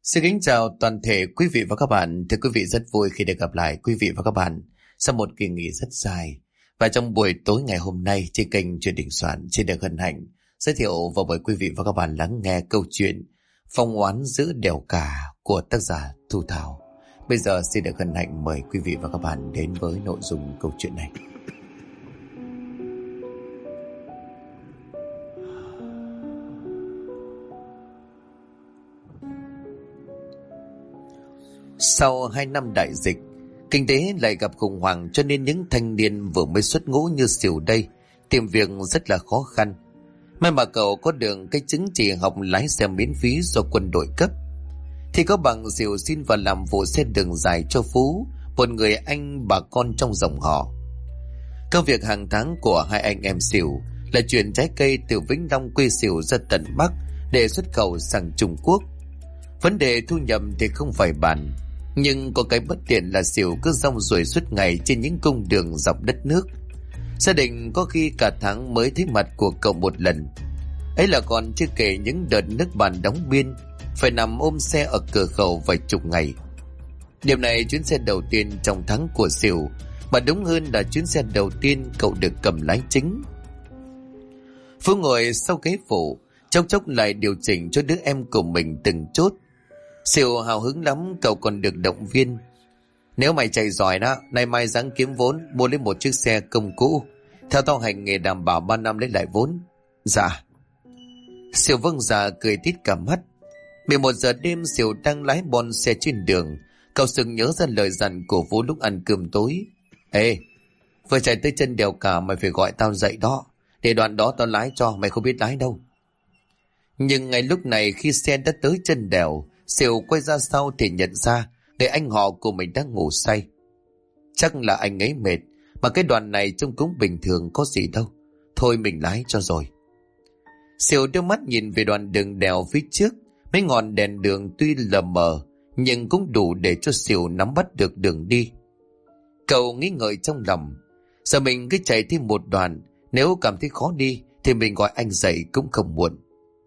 Xin kính chào toàn thể quý vị và các bạn. Thưa quý vị, rất vui khi được gặp lại quý vị và các bạn sau một kỳ nghỉ rất dài. Và trong buổi tối ngày hôm nay trên kênh Chuyện Đình Soạn xin được hân hạnh giới thiệu và mời quý vị và các bạn lắng nghe câu chuyện Phong oán giữa đèo cả của tác giả Thu Thảo. Bây giờ xin được hân hạnh mời quý vị và các bạn đến với nội dung câu chuyện này. Sau 2 năm đại dịch, kinh tế lại gặp khủng hoảng, cho nên những thanh niên vừa mới xuất ngũ như Sỉu đây tìm việc rất là khó khăn. May mà cậu có được cái chứng chỉ học lái xe miễn phí do quân đội cấp. Thì có bằng Sỉu xin vào làm phụ xe đường dài cho Phú, một người anh bà con trong dòng họ. Công việc hàng tháng của hai anh em Sỉu là chuyển trái cây từ Vĩnh Long quê Sỉu ra tận Bắc để xuất khẩu sang Trung Quốc. Vấn đề thu nhập thì không phải bàn, nhưng có cái bất tiện là Sỉu cứ rong ruổi suốt ngày trên những cung đường dọc đất nước. Gia đình có khi cả tháng mới thấy mặt của cậu một lần. Ấy là còn chưa kể những đợt nước bạn đóng biên, phải nằm ôm xe ở cửa khẩu vài chục ngày. Điều này chuyến xe đầu tiên trong tháng của Sỉu, mà đúng hơn là chuyến xe đầu tiên cậu được cầm lái chính. Phú ngồi sau ghế phụ, chốc chốc lại điều chỉnh cho đứa em của mình từng chốt. Sỉu hào hứng lắm, cậu còn được động viên. Nếu mày chạy giỏi đó, nay mai ráng kiếm vốn mua lấy một chiếc xe công cũ. Theo tao hành nghề đảm bảo 3 năm lấy lại vốn. Dạ. Sỉu vâng dạ cười tít cả mắt. 11 giờ đêm Sỉu đang lái bon xe trên đường. Cậu sực nhớ ra lời dặn của Vũ lúc ăn cơm tối. Ê, vừa chạy tới chân đèo cả mày phải gọi tao dậy đó. Để đoạn đó tao lái cho, mày không biết lái đâu. Nhưng ngay lúc này khi xe đã tới chân đèo, Sỉu quay ra sau thì nhận ra người anh họ của mình đang ngủ say. Chắc là anh ấy mệt, mà cái đoạn này trông cũng bình thường có gì đâu. Thôi mình lái cho rồi. Sỉu đưa mắt nhìn về đoạn đường đèo phía trước. Mấy ngọn đèn đường tuy lờ mờ, nhưng cũng đủ để cho Sỉu nắm bắt được đường đi. Cậu nghĩ ngợi trong lòng, giờ mình cứ chạy thêm một đoạn, nếu cảm thấy khó đi thì mình gọi anh dậy cũng không muộn.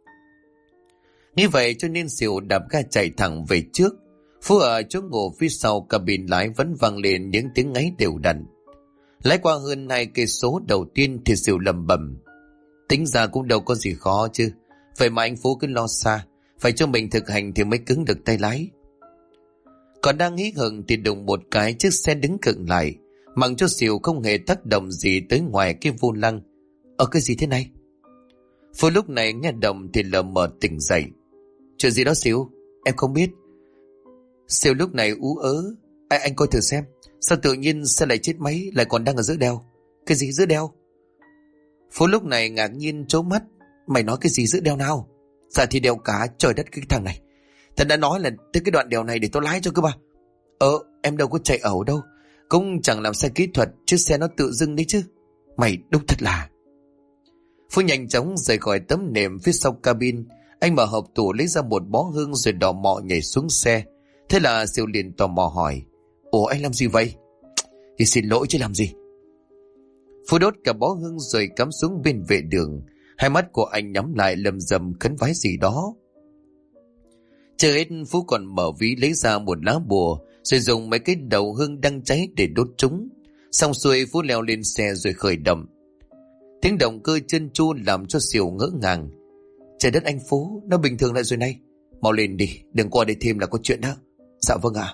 Như vậy cho nên Sỉu đạp ga chạy thẳng về trước. Phú ở chỗ ngồi phía sau cabin lái vẫn vang lên những tiếng ngáy đều đặn. Lái qua hơn 2 cây số đầu tiên thì Sỉu lẩm bẩm. Tính ra cũng đâu có gì khó chứ. Vậy mà anh Phú cứ lo xa, phải cho mình thực hành thì mới cứng được tay lái. Còn đang hí hửng thì đùng một cái chiếc xe đứng khựng lại, mặc cho Sỉu không hề tác động gì tới ngoài cái vô lăng. Cái gì thế này? Phú lúc này nghe động thì lờ mờ tỉnh dậy. Chuyện gì đó Sỉu? Em không biết. Sỉu lúc này ú ớ. Anh coi thử xem, sao tự nhiên xe lại chết máy, lại còn đang ở giữa đèo? Cái gì giữa đèo? Phú lúc này ngạc nhiên trố mắt. Mày nói cái gì giữa đèo nào? Dạ thì đèo cả, trời đất cái thằng này. Thật đã nói là tới cái đoạn đèo này để tôi lái cho cơ mà. Em đâu có chạy ẩu đâu, cũng chẳng làm sai kỹ thuật, chiếc xe nó tự dưng đấy chứ. Mày đúng thật là. Phú nhanh chóng rời khỏi tấm nệm phía sau cabin. Anh mở hộp tủ lấy ra một bó hương rồi đỏ mọ nhảy xuống xe. Thế là Sỉu liền tò mò hỏi. Ủa anh làm gì vậy? Thì xin lỗi chứ làm gì. Phú đốt cả bó hương rồi cắm xuống bên vệ đường. Hai mắt của anh nhắm lại lầm rầm khấn vái gì đó. Chưa hết Phú còn mở ví lấy ra một lá bùa, rồi dùng mấy cái đầu hương đang cháy để đốt chúng. Xong xuôi Phú leo lên xe rồi khởi động. Tiếng động cơ chân chu làm cho Sỉu ngỡ ngàng. Trời đất anh Phú, nó bình thường lại rồi này. Mau lên đi, đừng qua đây thêm là có chuyện đó. Dạ vâng ạ.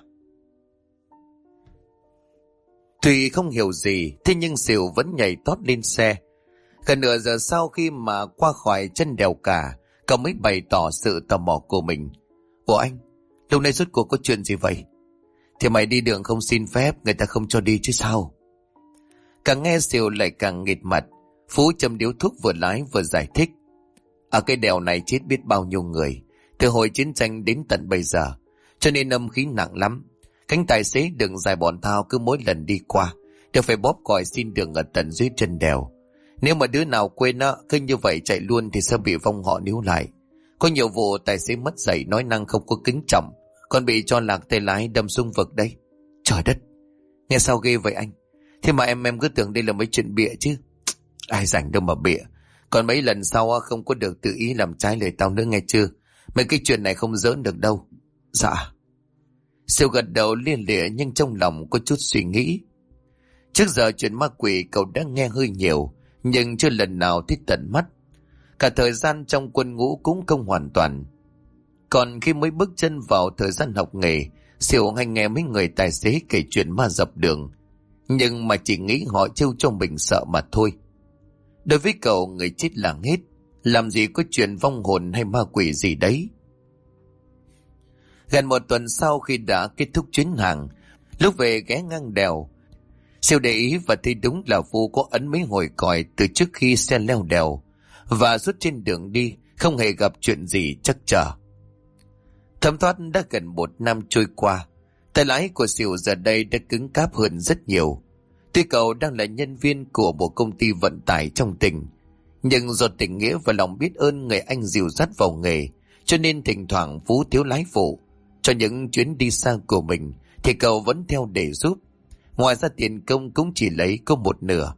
Tuy không hiểu gì, thế nhưng Sỉu vẫn nhảy tót lên xe. Gần nửa giờ sau khi mà qua khỏi chân đèo cả, cậu mới bày tỏ sự tò mò của mình. Ủa anh, lúc này rốt cuộc có chuyện gì vậy? Thì mày đi đường không xin phép, người ta không cho đi chứ sao? Càng nghe Sỉu lại càng nghệt mặt. Phú châm điếu thuốc vừa lái vừa giải thích. Ở cái đèo này chết biết bao nhiêu người, từ hồi chiến tranh đến tận bây giờ, cho nên âm khí nặng lắm. Cánh tài xế đường dài bọn tao cứ mỗi lần đi qua đều phải bóp còi xin đường ở tận dưới chân đèo. Nếu mà đứa nào quên á, cứ như vậy chạy luôn thì sẽ bị vong họ níu lại. Có nhiều vụ tài xế mất dạy, nói năng không có kính trọng, còn bị cho lạc tay lái đâm xuống vực đấy. Trời đất, nghe sao ghê vậy anh? Thế mà em cứ tưởng đây là mấy chuyện bịa chứ. Ai rảnh đâu mà bịa. Còn mấy lần sau không có được tự ý làm trái lời tao nữa nghe chưa? Mấy cái chuyện này không giỡn được đâu. Dạ. Siêu gật đầu lia lịa nhưng trong lòng có chút suy nghĩ. Trước giờ chuyện ma quỷ cậu đã nghe hơi nhiều, nhưng chưa lần nào thấy tận mắt. Cả thời gian trong quân ngũ cũng không hoàn toàn. Còn khi mới bước chân vào thời gian học nghề, Siêu hay nghe mấy người tài xế kể chuyện ma dọc đường, nhưng mà chỉ nghĩ họ trêu cho mình sợ mà thôi. Đối với cậu, người chết là hết, làm gì có chuyện vong hồn hay ma quỷ gì đấy. Gần một tuần sau khi đã kết thúc chuyến hàng, lúc về ghé ngang đèo, Siêu để ý và thấy đúng là Phú có ấn mấy hồi còi từ trước khi xe leo đèo, và suốt trên đường đi không hề gặp chuyện gì trắc trở. Thấm thoát đã gần 1 năm trôi qua, tay lái của Siêu giờ đây đã cứng cáp hơn rất nhiều. Tuy cậu đang là nhân viên của một công ty vận tải trong tỉnh, nhưng do tình nghĩa và lòng biết ơn người anh dìu dắt vào nghề, cho nên thỉnh thoảng Phú thiếu lái phụ. Cho những chuyến đi xa của mình thì cậu vẫn theo để giúp. Ngoài ra tiền công cũng chỉ lấy có một nửa.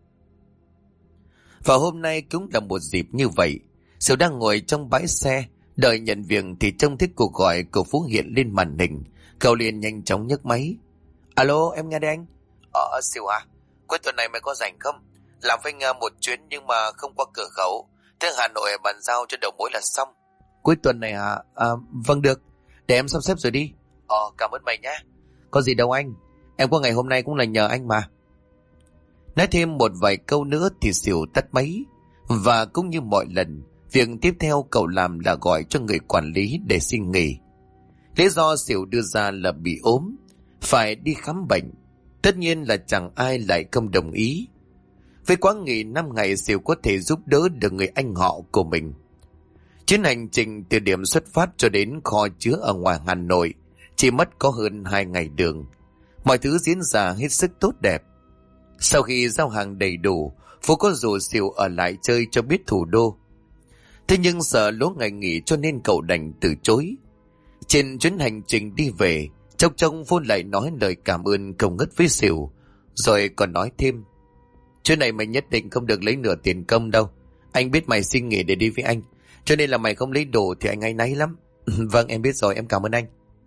Và hôm nay cũng là một dịp như vậy. Siêu đang ngồi trong bãi xe đợi nhận việc thì trông thấy cuộc gọi của Phú hiện lên màn hình. Cậu liền nhanh chóng nhấc máy. Alo, em nghe đây anh. Siêu à, cuối tuần này mày có rảnh không? Làm với anh một chuyến nhưng mà không qua cửa khẩu. Tới Hà Nội bàn giao cho đầu mối là xong. Cuối tuần này hả? Vâng được, để em sắp xếp rồi đi. Cảm ơn mày nhé. Có gì đâu anh, em qua ngày hôm nay cũng là nhờ anh mà. Nói thêm một vài câu nữa thì Siêu tắt máy. Và cũng như mọi lần, việc tiếp theo cậu làm là gọi cho người quản lý để xin nghỉ. Lý do Siêu đưa ra là bị ốm, phải đi khám bệnh. Tất nhiên là chẳng ai lại không đồng ý. Với quá nghỉ 5 ngày, Siêu có thể giúp đỡ được người anh họ của mình. Chuyến hành trình từ điểm xuất phát cho đến kho chứa ở ngoài Hà Nội chỉ mất có hơn 2 ngày đường. Mọi thứ diễn ra hết sức tốt đẹp. Sau khi giao hàng đầy đủ, Phú có rủ Siêu ở lại chơi cho biết thủ đô. Thế nhưng sợ lố ngày nghỉ cho nên cậu đành từ chối. Trên chuyến hành trình đi về, chốc trông Phú lại nói lời cảm ơn không ngớt với Siêu, rồi còn nói thêm: chuyến này mày nhất định không được lấy nửa tiền công đâu. Anh biết mày xin nghỉ để đi với anh, cho nên là mày không lấy đồ thì anh áy náy lắm. Vâng, em biết rồi, em cảm ơn anh.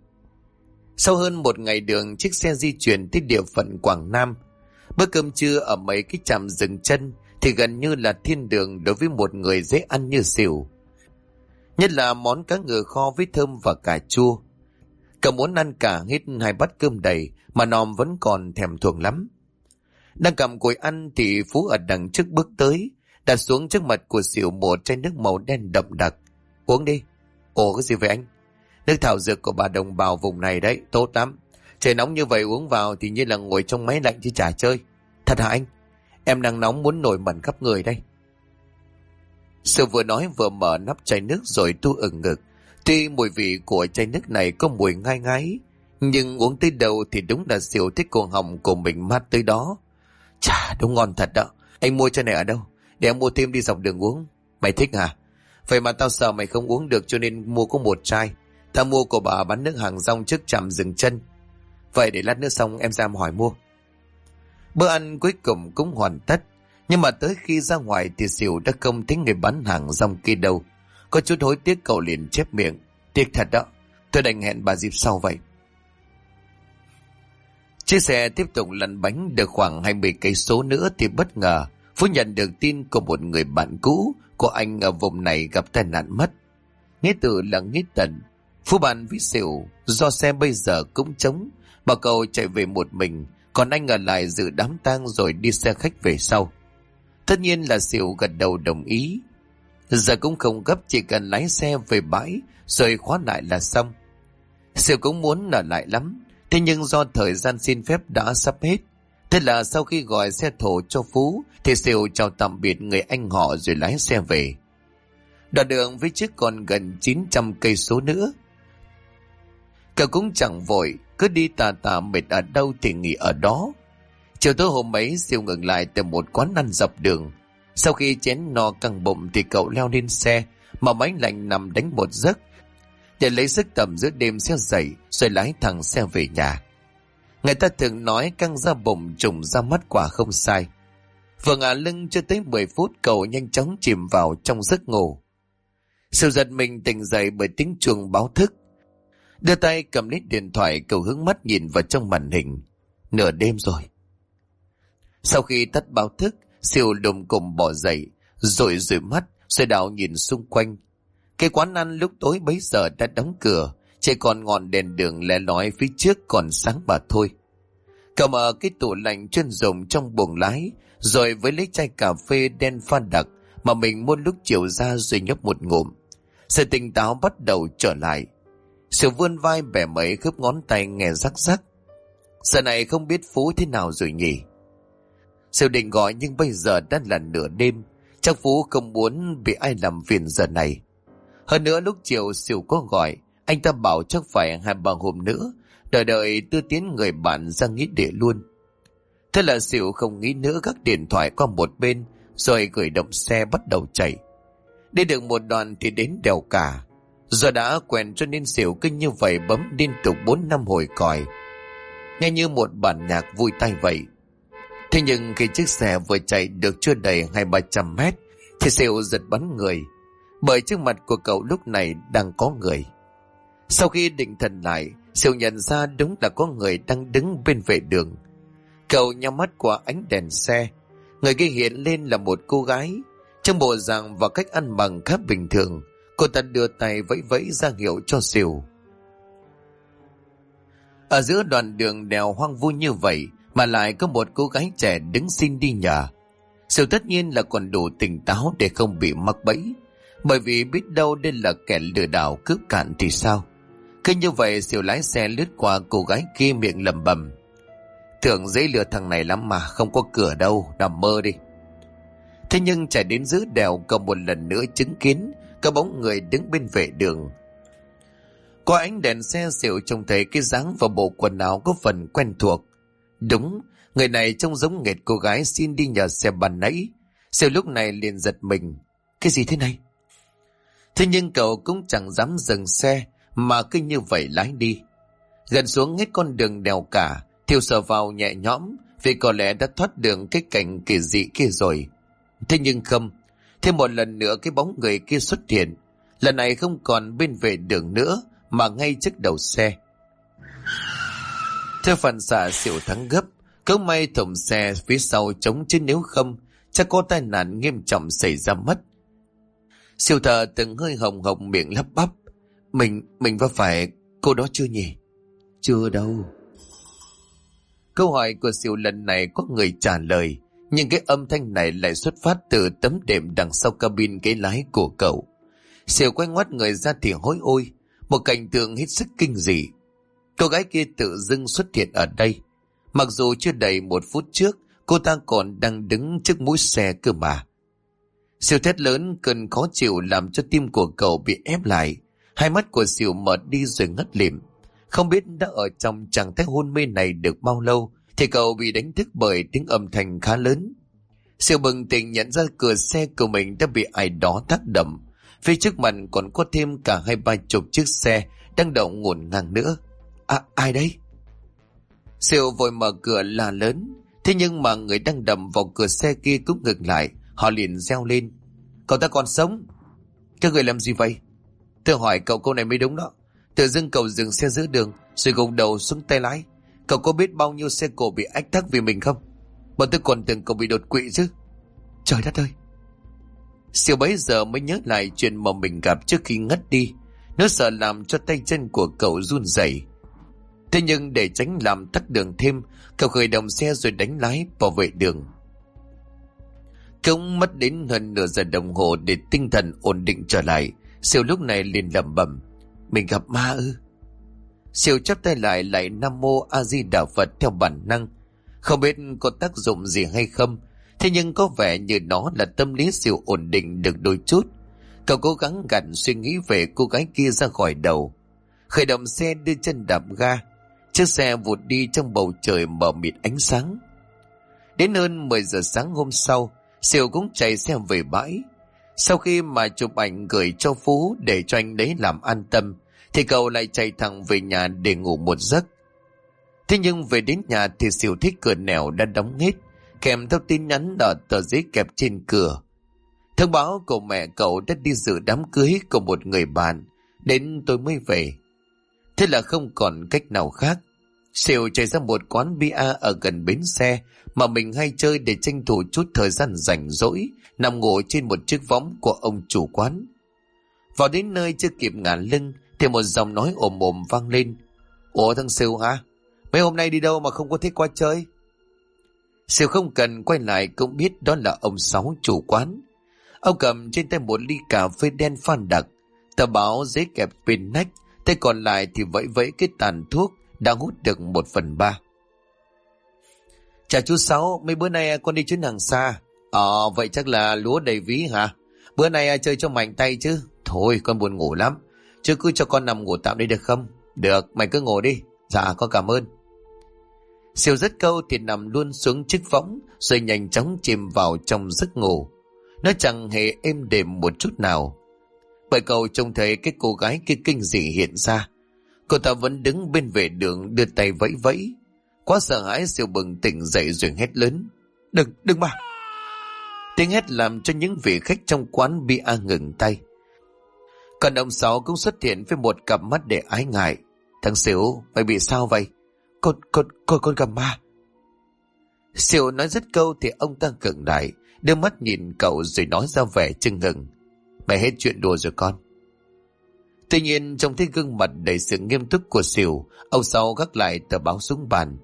Sau hơn 1 ngày đường, chiếc xe di chuyển tới địa phận Quảng Nam. Bữa cơm trưa ở mấy cái trạm dừng chân thì gần như là thiên đường đối với một người dễ ăn như Siêu. Nhất là món cá ngừ kho với thơm và cà chua. Cậu muốn ăn cả hết 2 bát cơm đầy mà Nòm vẫn còn thèm thuồng lắm. Đang cầm cùi ăn thì Phú ở đằng trước bước tới, đặt xuống trước mặt của Siêu một chai nước màu đen đậm đặc. Uống đi. Ồ, cái gì vậy anh? Nước thảo dược của bà đồng bào vùng này đấy, tốt lắm. Trời nóng như vậy uống vào thì như là ngồi trong máy lạnh chứ chả chơi. Thật hả anh? Em đang nóng muốn nổi mẩn khắp người đây. Siêu vừa nói vừa mở nắp chai nước rồi tu ửng ngực. Tuy mùi vị của chai nước này có mùi ngai ngái, nhưng uống tới đâu thì đúng là Siêu thích cuồng họng của mình mát tới đó. Chà, đúng ngon thật đó. Anh mua chai này ở đâu? Để em mua thêm đi dọc đường uống. Mày thích hả? Vậy mà tao sợ mày không uống được cho nên mua có 1 chai. Tao mua của bà bán nước hàng rong trước trạm dừng chân. Vậy để lát nữa xong em ra hỏi mua. Bữa ăn cuối cùng cũng hoàn tất. Nhưng mà tới khi ra ngoài thì Siêu đã không thấy người bán hàng rong kia đâu. Có chút hối tiếc cậu liền chép miệng. Tiếc thật đó. Tôi đành hẹn bà dịp sau vậy. Chiếc xe tiếp tục lăn bánh được khoảng 20 cây số nữa thì bất ngờ Phú nhận được tin của một người bạn cũ của anh ở vùng này gặp tai nạn mất. Nghĩa tử là Nghĩa Tần. Phú bàn với Siêu do xe bây giờ cũng trống, bảo cậu chạy về một mình, còn anh ở lại dự đám tang rồi đi xe khách về sau. Tất nhiên là Siêu gật đầu đồng ý. Giờ cũng không gấp, chỉ cần lái xe về bãi rồi khóa lại là xong. Siêu cũng muốn ở lại lắm, thế nhưng do thời gian xin phép đã sắp hết. Thế là sau khi gọi xe thổ cho Phú thì Siêu chào tạm biệt người anh họ rồi lái xe về. Đoạn đường với chiếc còn gần 900 cây số nữa. Cậu cũng chẳng vội, cứ đi tà tà mệt ở đâu thì nghỉ ở đó. Chiều tối hôm ấy Siêu ngừng lại tại một quán ăn dọc đường. Sau khi chén no căng bụng thì cậu leo lên xe, mà máy lạnh nằm đánh một giấc để lấy sức tầm giữa đêm xe dậy rồi lái thẳng xe về nhà. Người ta thường nói căng ra bụng trùng ra mắt, quả không sai. Vừa ngả lưng chưa tới 10 phút cậu nhanh chóng chìm vào trong giấc ngủ. Siêu giật mình tỉnh dậy bởi tiếng chuông báo thức. Đưa tay cầm lấy điện thoại, cậu hướng mắt nhìn vào trong màn hình. Nửa đêm rồi. Sau khi tắt báo thức, Siêu đùng cùng bỏ dậy, rồi rủi mắt, rồi đảo nhìn xung quanh. Cái quán ăn lúc tối bấy giờ đã đóng cửa, chỉ còn ngọn đèn đường lẻ lói phía trước còn sáng mà thôi. Cậu mở cái tủ lạnh chuyên dùng trong buồng lái, rồi với lấy chai cà phê đen pha đặc mà mình mua lúc chiều ra rồi nhấp một ngụm. Sự tỉnh táo bắt đầu trở lại. Sự vươn vai bẻ mấy khớp ngón tay nghe rắc rắc. Giờ này không biết Phú thế nào rồi nhỉ? Sự định gọi nhưng bây giờ đã là nửa đêm, chắc Phú không muốn bị ai làm phiền giờ này. Hơn nữa lúc chiều Sửu có gọi, anh ta bảo chắc phải 2-3 hôm nữa, đợi Tư tiến người bạn ra nghĩa địa luôn. Thế là Sửu không nghĩ nữa, gác điện thoại qua một bên, rồi khởi động xe bắt đầu chạy. Đi được một đoạn thì đến đèo Cả. Do đã quen cho nên Sửu cứ như vậy bấm liên tục 4-5 hồi còi, nghe như một bản nhạc vui tai vậy. Thế nhưng khi chiếc xe vừa chạy được chưa đầy 200-300 mét thì Sửu giật bắn người, bởi trước mặt của cậu lúc này đang có người. Sau khi định thần lại, Sửu nhận ra đúng là có người đang đứng bên vệ đường. Cậu nhắm mắt qua ánh đèn xe. Người kia hiện lên là một cô gái, trong bộ dạng và cách ăn mặc khá bình thường. Cô ta đưa tay vẫy vẫy ra hiệu cho Sửu. Ở giữa đoạn đường đèo hoang vu như vậy mà lại có một cô gái trẻ đứng xin đi nhờ. Sửu tất nhiên là còn đủ tỉnh táo để không bị mắc bẫy, bởi vì biết đâu đây là kẻ lừa đảo cướp cạn thì sao. Cứ như vậy Sửu lái xe lướt qua cô gái kia, miệng lẩm bẩm: tưởng dễ lừa thằng này lắm mà, không có cửa đâu, nằm mơ đi. Thế nhưng chạy đến giữa đèo, cậu một lần nữa chứng kiến có bóng người đứng bên vệ đường. Qua ánh đèn xe, Sửu trông thấy cái dáng và bộ quần áo có phần quen thuộc. Đúng, người này trông giống nghệt cô gái xin đi nhờ xe ban nãy. Sửu lúc này liền giật mình. Cái gì thế này? Thế nhưng cậu cũng chẳng dám dừng xe mà cứ như vậy lái đi. Gần xuống hết con đường đèo Cả, Thiêu sờ vào nhẹ nhõm vì có lẽ đã thoát đường cái cảnh kỳ dị kia rồi. Thế nhưng không, thêm một lần nữa cái bóng người kia xuất hiện. Lần này không còn bên vệ đường nữa mà ngay trước đầu xe. Theo phản xạ, Sửu thắng gấp, cớ may thùng xe phía sau trống, chứ nếu không chắc có tai nạn nghiêm trọng xảy ra mất. Sửu thở từng hơi hồng hộc, miệng lắp bắp: Mình có phải cô đó chưa nhỉ? Chưa đâu. Câu hỏi của Sửu lần này có người trả lời, nhưng cái âm thanh này lại xuất phát từ tấm đệm đằng sau cabin ghế lái của cậu. Sửu quay ngoắt người ra thì hối ôi, một cảnh tượng hết sức kinh dị. Cô gái kia tự dưng xuất hiện ở đây. Mặc dù chưa đầy 1 phút trước cô ta còn đang đứng trước mũi xe cơ mà. Sửu thét lớn, cơn khó chịu làm cho tim của cậu bị ép lại. Hai mắt của Sửu mở đi rồi ngất lịm. Không biết đã ở trong trạng thái hôn mê này được bao lâu thì cậu bị đánh thức bởi tiếng âm thanh khá lớn. Sửu bừng tỉnh nhận ra cửa xe của mình đã bị ai đó tác động. Phía trước mặt còn có thêm cả 20-30 chiếc xe đang đậu ngổn ngang nữa. Ai đấy? Sửu vội mở cửa la lớn. Thế nhưng mà người đang đâm vào cửa xe kia cũng ngừng lại. Họ liền reo lên: cậu ta còn sống? Các người làm gì vậy? Tôi hỏi cậu câu này mới đúng đó. Tự dưng cậu dừng xe giữa đường rồi gục đầu xuống tay lái. Cậu có biết bao nhiêu xe cộ bị ách tắc vì mình không? Bọn tôi còn tưởng cậu bị đột quỵ chứ. Trời đất ơi! Sửu bấy giờ mới nhớ lại chuyện mà mình gặp trước khi ngất đi. Nó sợ làm cho tay chân của cậu run rẩy. Thế nhưng để tránh làm tắc đường thêm, cậu khởi động xe rồi đánh lái bảo vệ đường. Cũng mất đến hơn nửa giờ đồng hồ để tinh thần ổn định trở lại. Sửu lúc này liền lẩm bẩm: mình gặp ma ư? Sửu chắp tay lại Nam Mô A Di Đà Phật theo bản năng. Không biết có tác dụng gì hay không, thế nhưng có vẻ như nó là tâm lý Sửu ổn định được đôi chút. Cậu cố gắng gạt suy nghĩ về cô gái kia ra khỏi đầu, khởi động xe đưa chân đạp ga. Chiếc xe vụt đi trong bầu trời mờ mịt ánh sáng. Đến hơn 10 giờ sáng hôm sau, Sửu cũng chạy xe về bãi. Sau khi mà chụp ảnh gửi cho Phú để cho anh đấy làm an tâm, thì cậu lại chạy thẳng về nhà để ngủ một giấc. Thế nhưng về đến nhà thì Sửu thấy cửa nẻo đã đóng hết, kèm theo tin nhắn ở tờ giấy kẹp trên cửa. Thông báo của mẹ cậu đã đi dự đám cưới của một người bạn, đến tối mới về. Thế Thế là không còn cách nào khác, Siêu chạy ra một quán bia ở gần bến xe mà mình hay chơi để tranh thủ chút thời gian rảnh rỗi, nằm ngủ trên một chiếc võng của ông chủ quán. Vào đến nơi chưa kịp ngả lưng thì một giọng nói ồm ồm vang lên. Ủa thằng Siêu hả? Mấy hôm nay đi đâu mà không có thích qua chơi? Siêu không cần quay lại cũng biết đó là ông Sáu chủ quán. Ông cầm trên tay một ly cà phê đen phan đặc, tờ báo giấy kẹp bên nách, tay còn lại thì vẫy vẫy cái tàn thuốc đang hút được 1/3. Chào chú Sáu, mấy bữa nay con đi chuyến hàng xa. Vậy chắc là lúa đầy ví hả? Bữa nay chơi cho mạnh tay chứ. Thôi con buồn ngủ lắm, chứ cứ cho con nằm ngủ tạm đây được không? Được, mày cứ ngồi đi. Dạ con cảm ơn. Siêu dứt câu thì nằm luôn xuống chiếc võng rồi nhanh chóng chìm vào trong giấc ngủ. Nó chẳng hề êm đềm một chút nào, bởi cậu trông thấy cái cô gái kia kinh dị hiện ra. Cô ta vẫn đứng bên vệ đường đưa tay vẫy vẫy. Quá sợ hãi, Siêu bừng tỉnh dậy rồi hét lớn. Đừng mà! Tiếng hét làm cho những vị khách trong quán bia ngừng tay. Còn ông Sáu cũng xuất hiện với một cặp mắt để ái ngại. Thằng Siêu, mày bị sao vậy? Con gặp ma. Siêu nói dứt câu thì ông ta khựng lại, đưa mắt nhìn cậu rồi nói ra vẻ chưng hừng. Mày hết chuyện đùa rồi con. Tuy nhiên trong thấy gương mặt đầy sự nghiêm túc của Siêu, ông Sáu gác lại tờ báo xuống bàn.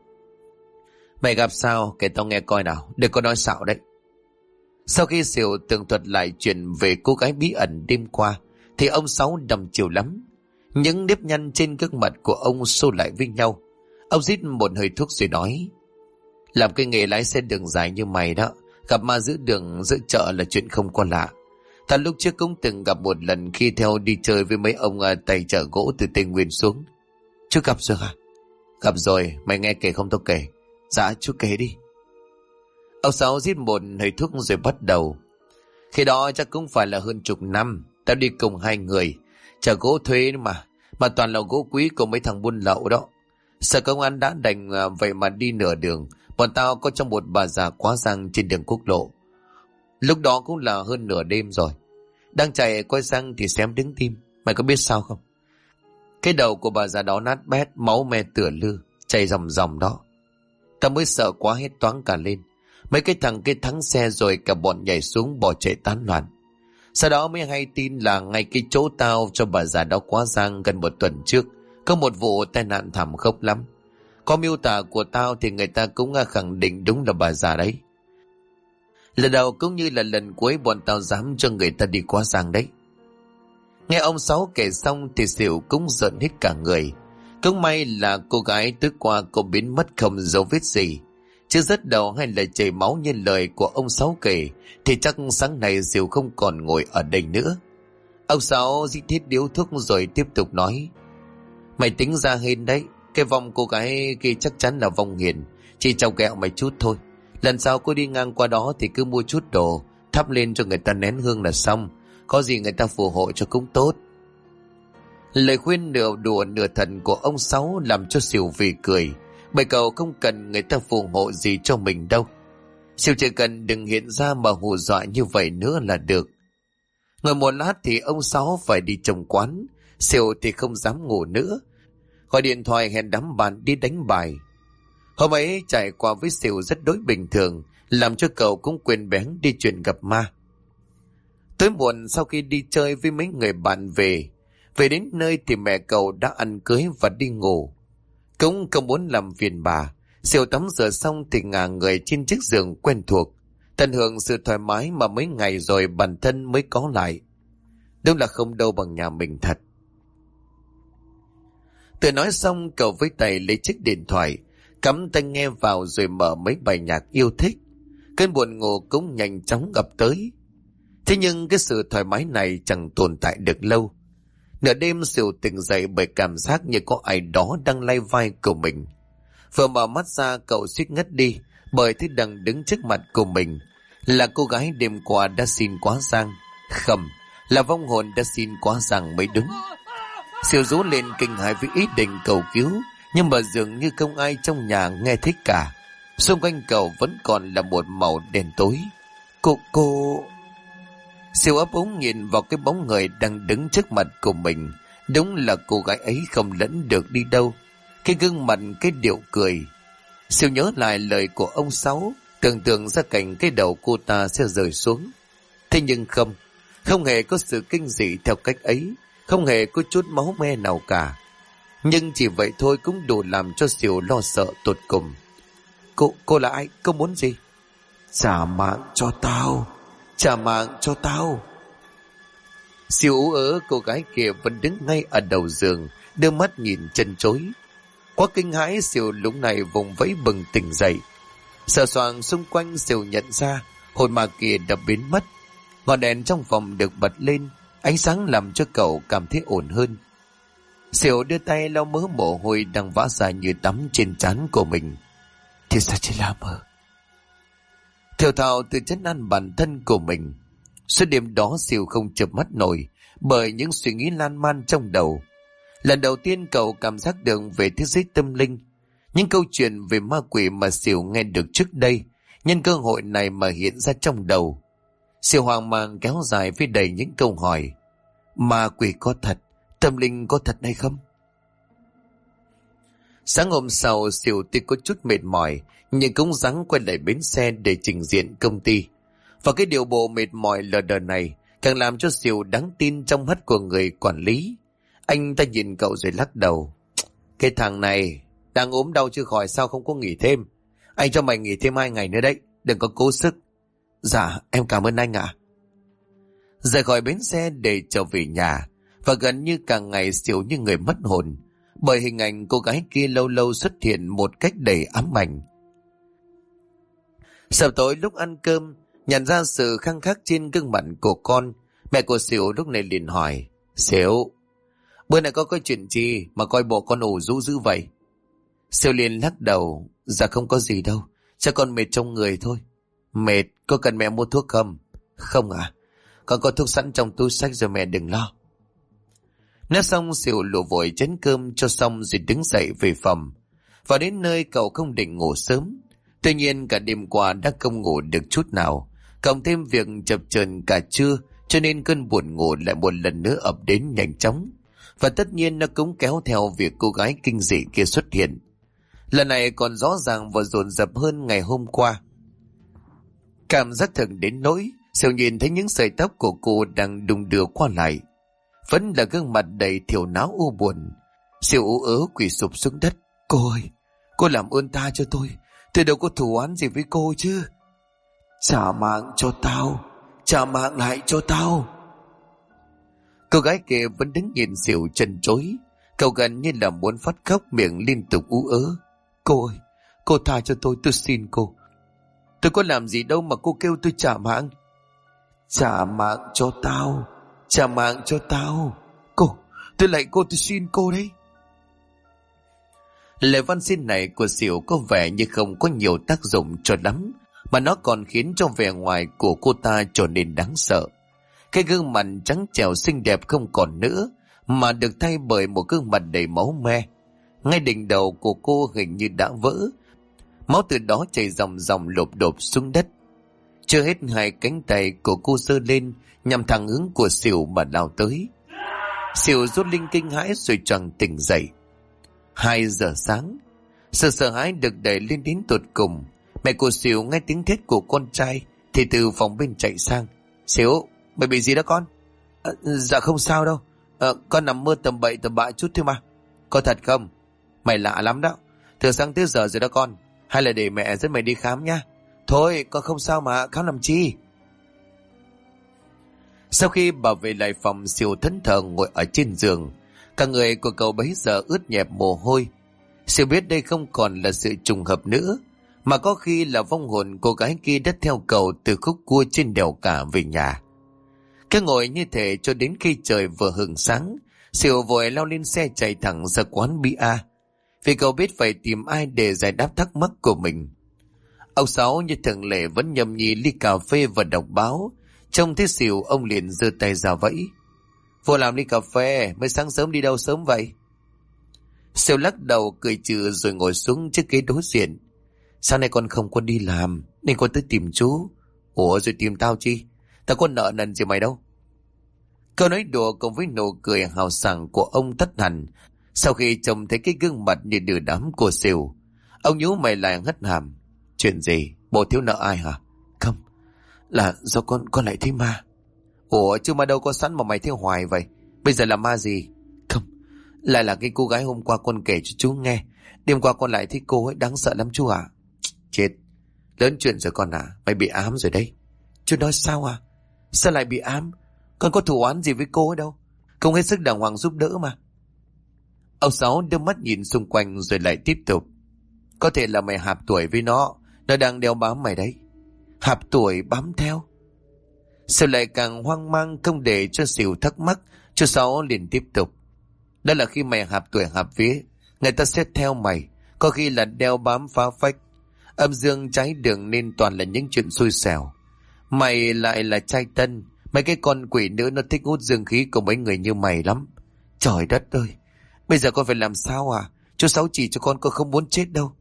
Mày gặp sao? Kể tao nghe coi nào, đừng có nói xạo đấy. Sau khi Siêu tường thuật lại chuyện về cô gái bí ẩn đêm qua thì ông Sáu đăm chiều lắm. Những nếp nhăn trên gương mặt của ông xô lại với nhau. Ông rít một hơi thuốc rồi nói. Làm cái nghề lái xe đường dài như mày đó, gặp ma giữa đường giữa chợ là chuyện không có lạ. Ta lúc trước cũng từng gặp một lần khi theo đi chơi với mấy ông tay chở gỗ từ Tây Nguyên xuống. Chú gặp rồi hả? Gặp rồi, mày nghe kể không tao kể? Dạ chú kể đi. Ông Sáu rít một hơi thuốc rồi bắt đầu. Khi đó chắc cũng phải là hơn chục năm, tao đi cùng 2 người, chở gỗ thuê mà toàn là gỗ quý của mấy thằng buôn lậu đó. Sở công an đã đành vậy mà đi nửa đường, bọn tao có trong một bà già quá giang trên đường quốc lộ. Lúc đó cũng là hơn nửa đêm rồi. Đang chạy quay sang thì xém đứng tim. Mày có biết sao không? Cái đầu của bà già đó nát bét, máu me tựa lư, chảy ròng ròng đó. Tao mới sợ quá hét toáng cả lên. Mấy cái thằng kia thắng xe rồi cả bọn nhảy xuống bỏ chạy tán loạn. Sau đó mới hay tin là ngay cái chỗ tao cho bà già đó quá giang gần 1 tuần trước có một vụ tai nạn thảm khốc lắm. Có miêu tả của tao thì người ta cũng khẳng định đúng là bà già đấy. Lần đầu cũng như là lần cuối bọn tao dám cho người ta đi quá giang đấy. Nghe ông Sáu kể xong thì Xỉu cũng giận hết cả người. Cũng may là cô gái tối qua cô biến mất không dấu vết gì. Chứ rớt đầu hay là chảy máu như lời của ông Sáu kể thì chắc sáng nay Xỉu không còn ngồi ở đây nữa. Ông Sáu rít hết điếu thuốc rồi tiếp tục nói. Mày tính ra hên đấy, cái vong cô gái kia chắc chắn là vong hiền, chỉ chọc ghẹo mày chút thôi. Lần sau cô đi ngang qua đó thì cứ mua chút đồ thắp lên cho người ta nén hương là xong, có gì người ta phù hộ cho cũng tốt. Lời khuyên nửa đùa nửa thật của ông Sáu làm cho Xỉu vì cười, bởi cậu không cần người ta phù hộ gì cho mình đâu. Xỉu chỉ cần đừng hiện ra mà hù dọa như vậy nữa là được. Ngồi một lát thì ông Sáu phải đi trông quán. Xỉu thì không dám ngủ nữa, gọi điện thoại hẹn đám bạn đi đánh bài. Hôm ấy trải qua với Xỉu rất đối bình thường, làm cho cậu cũng quên bén đi chuyện gặp ma. Tối muộn sau khi đi chơi với mấy người bạn về đến nơi thì mẹ cậu đã ăn cưới và đi ngủ. Cũng không muốn làm phiền bà, Xỉu tắm rửa xong thì ngả người trên chiếc giường quen thuộc, tận hưởng sự thoải mái mà mấy ngày rồi bản thân mới có lại. Đúng là không đâu bằng nhà mình thật. Tự nói xong cậu với tay lấy chiếc điện thoại, cắm tai nghe vào rồi mở mấy bài nhạc yêu thích. Cơn buồn ngủ cũng nhanh chóng ập tới. Thế nhưng cái sự thoải mái này chẳng tồn tại được lâu. Nửa đêm Xỉu tỉnh dậy bởi cảm giác như có ai đó đang lay vai của mình. Vừa mở mắt ra cậu suýt ngất đi, bởi thấy đang đứng trước mặt của mình là cô gái đêm qua đã xin quá giang. Không, là vong hồn đã xin quá giang mới đúng. Xỉu rú lên kinh hãi với ý định cầu cứu, nhưng mà dường như không ai trong nhà nghe thấy cả. Xung quanh cậu vẫn còn là một màu đen tối. Cô... Xỉu ấp úng nhìn vào cái bóng người đang đứng trước mặt của mình, Đúng là cô gái ấy không lẫn được đi đâu. Cái gương mặt, cái điệu cười. Siêu nhớ lại lời của ông Sáu, tưởng tượng ra cảnh cái đầu cô ta sẽ rơi xuống. Thế nhưng không, không hề có sự kinh dị theo cách ấy, không hề có chút máu me nào cả. Nhưng chỉ vậy thôi cũng đủ làm cho Siêu lo sợ tột cùng. Cô là ai? Cô muốn gì? Trả mạng cho tao, trả mạng cho tao. Siêu ú ớ, cô gái kia vẫn đứng ngay ở đầu giường, đưa mắt nhìn chân chối. Quá kinh hãi, Siêu lúc này vùng vẫy bừng tỉnh dậy. Sờ soạng xung quanh, Siêu nhận ra hồn ma kia đã biến mất. Ngọn đèn trong phòng được bật lên, ánh sáng làm cho cậu cảm thấy ổn hơn. Siêu đưa tay lau mớ mồ hôi đang vã ra như tắm trên trán của mình. Thì sao chỉ là mơ? Thều thào tự trấn an bản thân của mình. Suốt đêm đó Siêu không chợp mắt nổi bởi những suy nghĩ lan man trong đầu. Lần đầu tiên cậu cảm giác được về thế giới tâm linh. Những câu chuyện về ma quỷ mà Siêu nghe được trước đây, nhân cơ hội này mà hiện ra trong đầu. Siêu hoang mang kéo dài với đầy những câu hỏi. Ma quỷ có thật? Tâm linh có thật hay không? Sáng hôm sau, Siêu tuy có chút mệt mỏi, nhưng cũng ráng quay lại bến xe để trình diện công ty. Và cái điều bộ mệt mỏi lờ đờ này càng làm cho Siêu đáng tin trong mắt của người quản lý. Anh ta nhìn cậu rồi lắc đầu. Cái thằng này đang ốm đau chưa khỏi, sao không có nghỉ thêm? Anh cho mày nghỉ thêm 2 ngày nữa đấy, đừng có cố sức. Dạ, em cảm ơn anh ạ. Rời khỏi bến xe để trở về nhà, và gần như càng ngày Siêu như người mất hồn, bởi hình ảnh cô gái kia lâu lâu xuất hiện một cách đầy ám ảnh. Sập tối lúc ăn cơm, nhận ra sự khăng khắc trên gương mặt của con, mẹ của Siêu lúc này liền hỏi. Siêu, bữa nay có cái chuyện gì mà coi bộ con ủ rũ dữ vậy? Siêu liền lắc đầu. Dạ không có gì đâu, chắc con mệt trong người thôi. Mệt? Có cần mẹ mua thuốc không? Không à, con có thuốc sẵn trong túi xách rồi, mẹ đừng lo. Nói xong Siêu lụa vội chén cơm cho xong rồi đứng dậy về phòng. Và đến nơi cậu không định ngủ sớm. Tuy nhiên cả đêm qua đã không ngủ được chút nào, cộng thêm việc chập chờn cả trưa, cho nên cơn buồn ngủ lại một lần nữa ập đến nhanh chóng. Và tất nhiên nó cũng kéo theo việc cô gái kinh dị kia xuất hiện. Lần này còn rõ ràng và dồn dập hơn ngày hôm qua. Cảm giác thật đến nỗi Siêu nhìn thấy những sợi tóc của cô đang đung đưa qua lại. Vẫn là gương mặt đầy thiểu não u buồn. Siêu ú ớ quỳ sụp xuống đất. Cô ơi, cô làm ơn tha cho tôi đâu có thù oán gì với cô chứ. Trả mạng cho tao, trả mạng lại cho tao. Cô gái kia vẫn đứng nhìn Siêu chân chối. Cậu gần như là muốn phát khóc, miệng liên tục ú ớ. Cô ơi, cô tha cho tôi xin cô. Tôi có làm gì đâu mà cô kêu tôi trả mạng. Trả mạng cho tao, trả mạng cho tao. Cô, tôi lạy cô, tôi xin cô đấy. Lời van xin này của Siêu có vẻ như không có nhiều tác dụng cho lắm, mà nó còn khiến cho vẻ ngoài của cô ta trở nên đáng sợ. Cái gương mặt trắng trẻo xinh đẹp không còn nữa, mà được thay bởi một gương mặt đầy máu me. Ngay đỉnh đầu của cô hình như đã vỡ, máu từ đó chảy ròng ròng lộp đột xuống đất. Chưa hết, 2 cánh tay của cô giơ lên nhằm thẳng hướng của Siêu mà lao tới. Siêu rút linh kinh hãi rồi choàng tỉnh dậy. 2 giờ sáng, sự sợ hãi được đẩy lên đến tột cùng. Mẹ của Siêu nghe tiếng thét của con trai thì từ phòng bên chạy sang. Siêu, mày bị gì đó con? Dạ không sao đâu, con nằm mơ tầm bậy tầm bạ chút thôi mà. Có thật không? Mày lạ lắm đó, từ sáng tới giờ rồi đó con. Hay là để mẹ dẫn mày đi khám nha. Thôi con không sao mà, khám làm chi. Sau khi bảo vệ lại phòng, Siêu thẫn thờ ngồi ở trên giường. Cả người của cậu bấy giờ ướt nhẹp mồ hôi. Siêu biết đây không còn là sự trùng hợp nữa, mà có khi là vong hồn cô gái kia đã theo cậu từ khúc cua trên đèo cả về nhà. Cứ ngồi như thế cho đến khi trời vừa hửng sáng, Siêu vội lao lên xe chạy thẳng ra quán bia, vì cậu biết phải tìm ai để giải đáp thắc mắc của mình. Ông Sáu như thường lệ vẫn nhâm nhi ly cà phê và đọc báo. Trông thấy Siêu, ông liền giơ tay ra vẫy. Vô làm ly cà phê, mới sáng sớm đi đâu sớm vậy? Siêu lắc đầu cười trừ rồi ngồi xuống chiếc ghế đối diện. Sáng nay con không có đi làm nên con tới tìm chú. Ủa rồi tìm tao chi? Tao có nợ nần gì mày đâu. Câu nói đùa cùng với nụ cười hào sảng của ông tắt hẳn sau khi trông thấy cái gương mặt như đưa đám của Sỉu. Ông nhíu mày lại hất hàm. Chuyện gì? Bộ thiếu nợ ai hả? Không, là do con lại thấy ma. Ủa chứ ma đâu có sẵn mà mày thấy hoài vậy? Bây giờ là ma gì? Không, lại là cái cô gái hôm qua con kể cho chú nghe. Đêm qua con lại thấy cô ấy đáng sợ lắm chú ạ. Chết, lớn chuyện rồi con à, mày bị ám rồi đấy. Chú nói sao à? Sao lại bị ám? Con có thù oán gì với cô ấy đâu. Không hết sức đàng hoàng giúp đỡ mà. Ông Sáu đưa mắt nhìn xung quanh rồi lại tiếp tục. Có thể là mày hạp tuổi với nó đang đeo bám mày đấy. Hạp tuổi bám theo? Sao lại càng hoang mang không để cho Sỉu thắc mắc, chú Sáu liền tiếp tục. Đó là khi mày hạp tuổi hạp vía, người ta sẽ theo mày, có khi là đeo bám phá phách. Âm dương trái đường nên toàn là những chuyện xui xẻo. Mày lại là trai tân, mấy cái con quỷ nữ nó thích hút dương khí của mấy người như mày lắm. Trời đất ơi, bây giờ con phải làm sao à? Chú Sáu chỉ cho con không muốn chết đâu.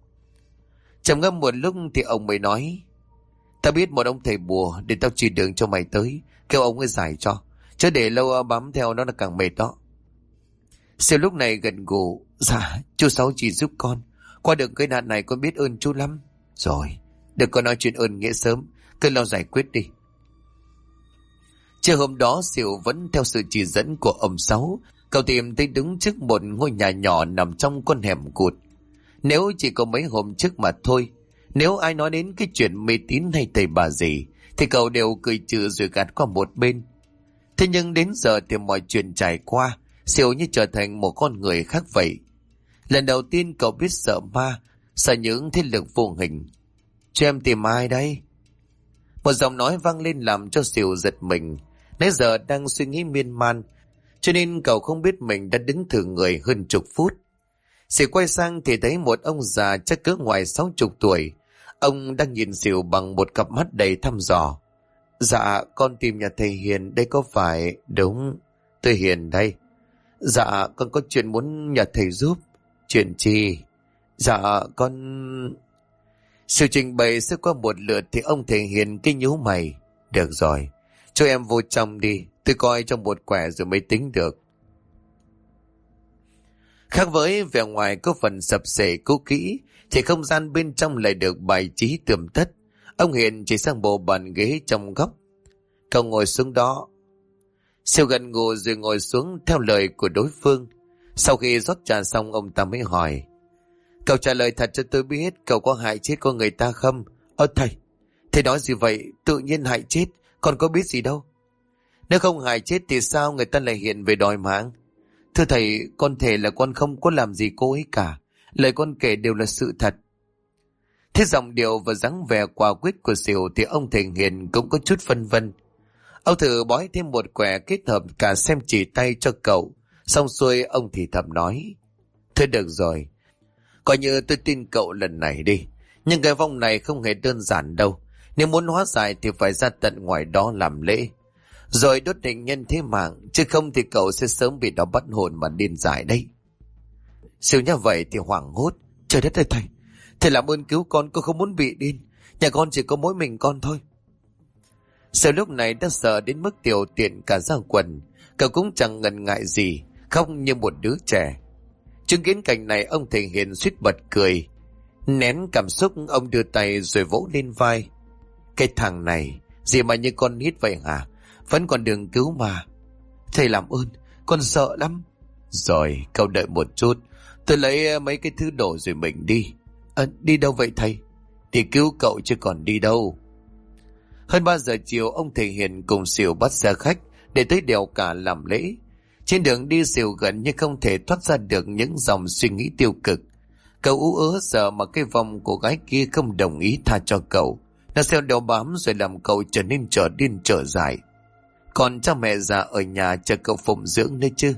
Trầm ngâm một lúc thì ông mới nói. Ta biết một ông thầy bùa, để tao chỉ đường cho mày tới, kêu ông ấy giải cho. Chứ để lâu bám theo nó là càng mệt đó. Siêu lúc này gần gù. Dạ, chú Sáu chỉ giúp con. Qua được cái nạn này con biết ơn chú lắm. Rồi, đừng có nói chuyện ơn nghĩa sớm, cứ lo giải quyết đi. Chiều hôm đó Siêu vẫn theo sự chỉ dẫn của ông Sáu. Cậu tìm thấy đứng trước một ngôi nhà nhỏ nằm trong con hẻm cụt. Nếu chỉ có mấy hôm trước mà thôi, nếu ai nói đến cái chuyện mê tín hay thầy bà gì, thì cậu đều cười trừ rồi gạt qua một bên. Thế nhưng đến giờ thì mọi chuyện trải qua, Siêu như trở thành một con người khác vậy. Lần đầu tiên cậu biết sợ ma, sợ những thế lực vô hình. Cho em tìm ai đây? Một giọng nói vang lên làm cho Siêu giật mình. Nãy giờ đang suy nghĩ miên man, cho nên cậu không biết mình đã đứng thử người hơn chục phút. Siêu quay sang thì thấy một ông già chắc cỡ ngoài 60 tuổi. Ông đang nhìn Siêu bằng một cặp mắt đầy thăm dò. Dạ, con tìm nhà thầy Hiền, đây có phải? Đúng, tôi Hiền đây. Dạ, con có chuyện muốn nhờ thầy giúp. Chuyện chi? Dạ, con... Siêu trình bày sẽ qua một lượt thì ông thầy Hiền cái nhíu mày. Được rồi, cho em vô trong đi, tôi coi trong một quẻ rồi mới tính được. Khác với vẻ ngoài có phần sập sệ cũ kỹ, thì không gian bên trong lại được bài trí tươm tất. Ông Hiền chỉ sang bộ bàn ghế trong góc. Cậu ngồi xuống đó. Siêu gần ngủ rồi ngồi xuống theo lời của đối phương. Sau khi rót trà xong ông ta mới hỏi. Cậu trả lời thật cho tôi biết cậu có hại chết con người ta không? Thầy nói gì vậy? Tự nhiên hại chết, con có biết gì đâu. Nếu không hại chết thì sao người ta lại hiện về đòi mạng? Thưa thầy, con thề là con không có làm gì cô ấy cả. Lời con kể đều là sự thật. Thế giọng điệu và dáng vẻ quả quyết của Siêu thì ông thầy Hiền cũng có chút phân vân. Ông thử bói thêm một quẻ kết hợp cả xem chỉ tay cho cậu. Xong xuôi ông thì thầm nói. Thôi được rồi, coi như tôi tin cậu lần này đi. Nhưng cái vong này không hề đơn giản đâu. Nếu muốn hóa giải thì phải ra tận ngoài đó làm lễ, rồi đốt hình nhân thế mạng, chứ không thì cậu sẽ sớm bị nó bắt hồn mà điên dại đấy. Siêu như vậy thì hoảng hốt. Trời đất ơi thầy làm ơn cứu con không muốn bị điên. Nhà con chỉ có mỗi mình con thôi. Siêu lúc này đã sợ đến mức tiểu tiện cả ra quần. Cậu cũng chẳng ngần ngại gì, khóc như một đứa trẻ. Chứng kiến cảnh này ông thầy Hiền suýt bật cười. Nén cảm xúc ông đưa tay rồi vỗ lên vai. Cái thằng này gì mà như con nít vậy hả? Vẫn còn đường cứu mà. Thầy làm ơn, con sợ lắm. Rồi, cậu đợi một chút. Tôi lấy mấy cái thứ đổ rồi mình đi. Đi đâu vậy thầy? Thì cứu cậu chứ còn đi đâu. Hơn 3 giờ chiều ông thầy Hiền cùng Siêu bắt xe khách để tới đèo cả làm lễ. Trên đường đi Siêu gần như không thể thoát ra được những dòng suy nghĩ tiêu cực. Cậu ú ớ sợ mà cái vong của gái kia không đồng ý tha cho cậu. Nó sẽ đeo bám rồi làm cậu trở nên trở điên trở dại. Còn cha mẹ già ở nhà chờ cậu phụng dưỡng nữa chứ.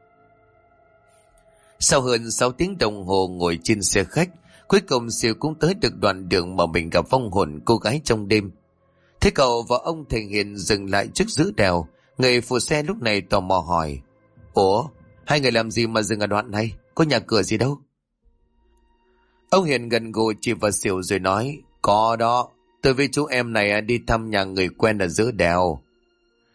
Sau hơn 6 tiếng đồng hồ ngồi trên xe khách, cuối cùng Siêu cũng tới được đoạn đường mà mình gặp vong hồn cô gái trong đêm. Thế cậu và ông thầy Hiền dừng lại trước giữa đèo. Người phụ xe lúc này tò mò hỏi. Ủa, hai người làm gì mà dừng ở đoạn này? Có nhà cửa gì đâu? Ông Hiền gần gù chỉ vào Siêu rồi nói. Có đó, tôi với chú em này đi thăm nhà người quen ở giữa đèo.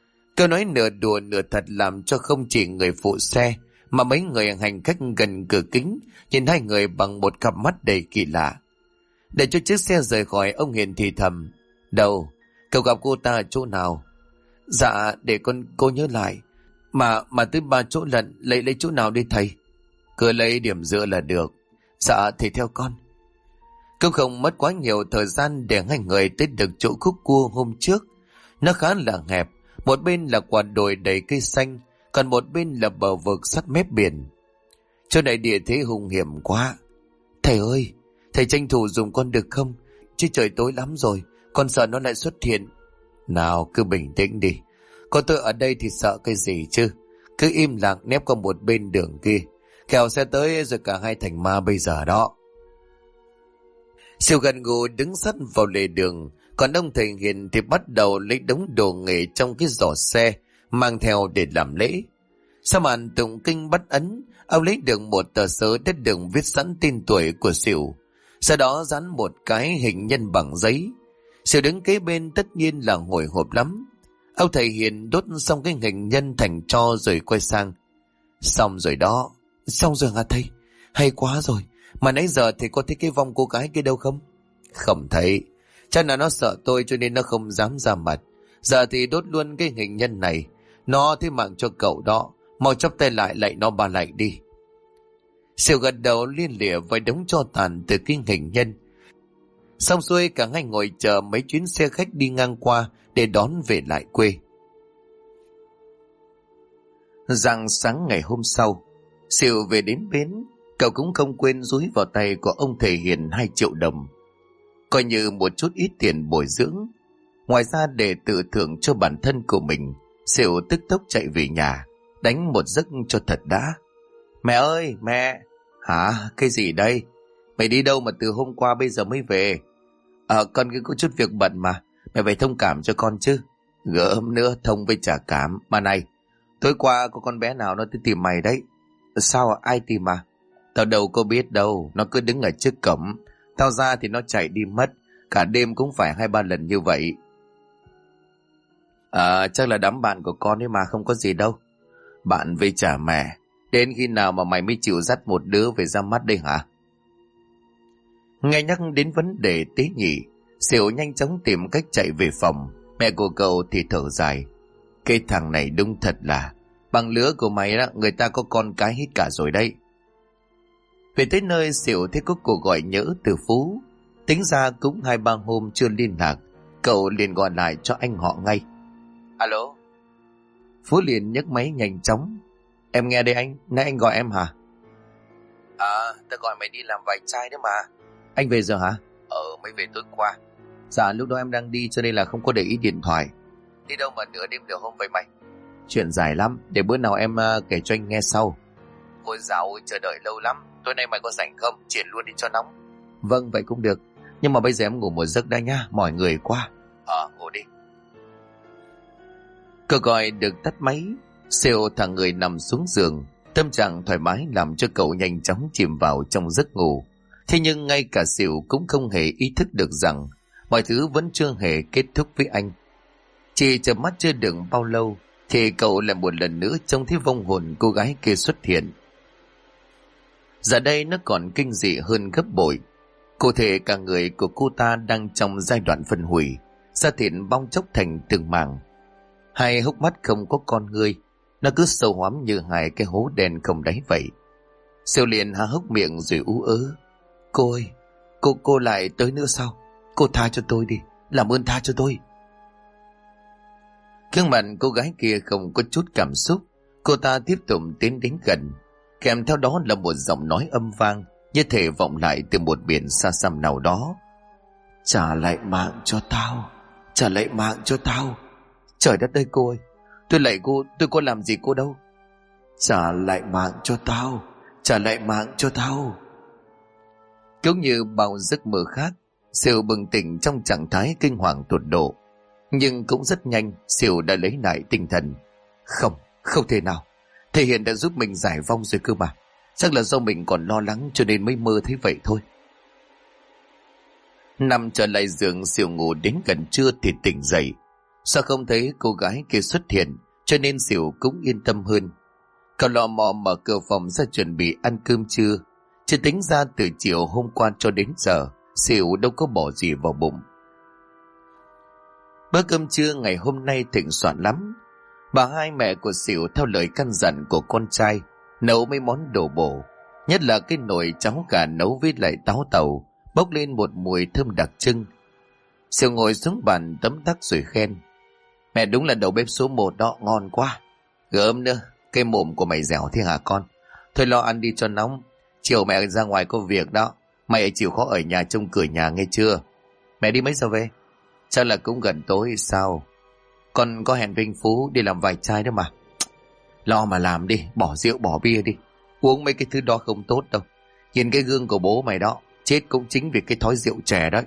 Câu nói nửa đùa nửa thật làm cho không chỉ người phụ xe mà mấy người hành khách gần cửa kính nhìn hai người bằng một cặp mắt đầy kỳ lạ. Để cho chiếc xe rời khỏi, ông Hiền thì thầm: Đâu, cậu gặp cô ta ở chỗ nào? Dạ, để cô nhớ lại. Mà tới 3 chỗ lận, lấy chỗ nào đi thầy? Cứ lấy điểm giữa là được. Dạ, thầy theo con. Cũng không mất quá nhiều thời gian để hai người tới được chỗ khúc cua hôm trước. Nó khá là hẹp, một bên là quả đồi đầy cây xanh, còn một bên là bờ vực sát mép biển. Chỗ này địa thế hung hiểm quá. Thầy ơi, thầy tranh thủ dùng con được không? Chứ trời tối lắm rồi, con sợ nó lại xuất hiện. Nào, cứ bình tĩnh đi. Có tôi ở đây thì sợ cái gì chứ? Cứ im lặng nép qua một bên đường kia. Kẻo sẽ tới rồi cả hai thành ma bây giờ đó. Siêu gần gù đứng sát vào lề đường, còn ông thầy Hiền thì bắt đầu lấy đống đồ nghề trong cái giỏ xe mang theo để làm lễ. Sau màn tụng kinh bắt ấn, ông lấy được một tờ sớ đất đường viết sẵn tên tuổi của Sỉu, sau đó dán một cái hình nhân bằng giấy. Sỉu đứng kế bên tất nhiên là hồi hộp lắm. Ông thầy Hiền đốt xong cái hình nhân thành tro rồi quay sang: Xong rồi đó. Xong rồi hả thầy? Hay quá rồi. Mà nãy giờ thầy có thấy cái vong cô gái kia đâu không? Không thấy. Chắc là nó sợ tôi cho nên nó không dám ra mặt. Giờ thì đốt luôn cái hình nhân này. Nó thế mạng cho cậu đó. Mau chắp tay lại lạy nó ba lạy đi. Siêu gật đầu liên lịa với đống tro tàn từ cái hình nhân. Xong xuôi cả hai ngồi chờ mấy chuyến xe khách đi ngang qua để đón về lại quê. Rạng sáng ngày hôm sau, Siêu về đến bến. Cậu cũng không quên dúi vào tay của ông thầy Hiền 2 triệu đồng, coi như một chút ít tiền bồi dưỡng. Ngoài ra để tự thưởng cho bản thân của mình, Siêu tức tốc chạy về nhà, đánh một giấc cho thật đã. Mẹ ơi, mẹ! Hả? Cái gì đây? Mày đi đâu mà từ hôm qua bây giờ mới về? Con cứ có chút việc bận mà, mẹ phải thông cảm cho con chứ. Gớm nữa, thông với chả cảm. Mà này, tối qua có con bé nào nó tới tìm mày đấy. Sao ai tìm à? Tao đâu có biết đâu, nó cứ đứng ở trước cổng. Tao ra thì nó chạy đi mất. Cả đêm cũng phải 2-3 lần như vậy. Chắc là đám bạn của con ấy mà, không có gì đâu. Bạn với chả mẹ. Đến khi nào mà mày mới chịu dắt một đứa về ra mắt đây hả? Nghe nhắc đến vấn đề tế nhị, Xỉu nhanh chóng tìm cách chạy về phòng. Mẹ của cậu thì thở dài: Cái thằng này đúng thật là bằng lứa của mày đó, người ta có con cái hết cả rồi đấy. Về tới nơi, Xỉu thấy có cuộc gọi nhỡ từ Phú. Tính ra cũng 2-3 hôm chưa liên lạc, cậu liền gọi lại cho anh họ ngay. Alo. Phú liền nhấc máy nhanh chóng. Em nghe đây anh, nãy anh gọi em hả? Tao gọi mày đi làm vài chai đấy mà. Anh về giờ hả? Mới về tối qua. Dạ, lúc đó em đang đi cho nên là không có để ý điện thoại. Đi đâu mà nửa đêm nửa hôm vậy mày? Chuyện dài lắm, để bữa nào em kể cho anh nghe sau. Ôi dạo ơi, chờ đợi lâu lắm. Tối nay mày có rảnh không? Triển luôn đi cho nóng. Vâng, vậy cũng được. Nhưng mà bây giờ em ngủ một giấc đã nhá, mỏi người quá. Ngủ đi. Cậu gọi được tắt máy. Siêu thằng người nằm xuống giường, tâm trạng thoải mái làm cho cậu nhanh chóng chìm vào trong giấc ngủ. Thế nhưng ngay cả Siêu cũng không hề ý thức được rằng mọi thứ vẫn chưa hề kết thúc với anh. Chỉ chợp mắt chưa được bao lâu thì cậu lại một lần nữa trông thấy vong hồn cô gái kia xuất hiện. Giờ đây nó còn kinh dị hơn gấp bội. Cụ thể cả người của cô ta đang trong giai đoạn phân hủy, da thịt bong chóc thành từng mảng. Hai hốc mắt không có con ngươi, nó cứ sâu hoắm như hai cái hố đen không đáy vậy. Siêu liền há hốc miệng rồi ú ớ. Cô ơi, cô lại tới nữa sao? Cô tha cho tôi đi, làm ơn tha cho tôi. Gương mặt cô gái kia không có chút cảm xúc. Cô ta tiếp tục tiến đến gần, kèm theo đó là một giọng nói âm vang như thể vọng lại từ một biển xa xăm nào đó. Trả lại mạng cho tao, trả lại mạng cho tao. Trời đất ơi cô ơi, tôi lạy cô, tôi có làm gì cô đâu. Trả lại mạng cho tao, trả lại mạng cho tao. Cũng như bao giấc mơ khác, Siêu bừng tỉnh trong trạng thái kinh hoàng tột độ. Nhưng cũng rất nhanh Siêu đã lấy lại tinh thần. Không thể nào. Thầy Hiền đã giúp mình giải vong rồi cơ mà. Chắc là do mình còn lo lắng cho nên mới mơ thấy vậy thôi. Nằm trở lại giường, Siêu ngủ đến gần trưa thì tỉnh dậy. Sao không thấy cô gái kia xuất hiện cho nên Xỉu cũng yên tâm hơn. Cậu lò mò mở cửa phòng ra chuẩn bị ăn cơm trưa. Chứ tính ra từ chiều hôm qua cho đến giờ, Xỉu đâu có bỏ gì vào bụng. Bữa cơm trưa ngày hôm nay thịnh soạn lắm. Bà hai mẹ của Xỉu theo lời căn dặn của con trai nấu mấy món đồ bổ, nhất là cái nồi cháo gà nấu với lại táo tàu, bốc lên một mùi thơm đặc trưng. Xỉu ngồi xuống bàn tấm tắc rồi khen: Mẹ đúng là đầu bếp số 1 đó, ngon quá. Gớm nữa, cái mồm của mày dẻo thế hả con? Thôi lo ăn đi cho nóng, chiều mẹ ra ngoài có việc đó. Mày chịu khó ở nhà trông cửa nhà nghe chưa? Mẹ đi mấy giờ về? Chắc là cũng gần tối sao? Con có hẹn với anh Phú đi làm vài chai đó mà. Lo mà làm đi, bỏ rượu bỏ bia đi. Uống mấy cái thứ đó không tốt đâu. Nhìn cái gương của bố mày đó, chết cũng chính vì cái thói rượu chè đó.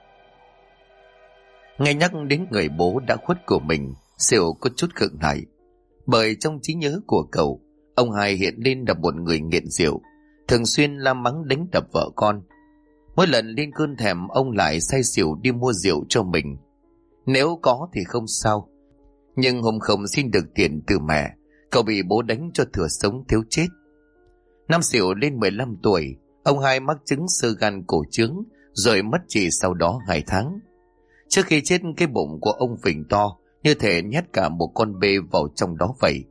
Nghe nhắc đến người bố đã khuất của mình, Xỉu có chút khựng lại. Bởi trong trí nhớ của cậu, ông hai hiện lên là một người nghiện rượu, thường xuyên la mắng đánh đập vợ con. Mỗi lần lên cơn thèm, ông lại say xỉu đi mua rượu cho mình. Nếu có thì không sao, nhưng hôm không xin được tiền từ mẹ, cậu bị bố đánh cho thừa sống thiếu chết. Năm Xỉu lên 15 tuổi, ông hai mắc chứng xơ gan cổ trướng, rồi mất chỉ sau đó 2 tháng. Trước khi chết, cái bụng của ông phình to, như thể nhét cả một con bê vào trong đó vậy.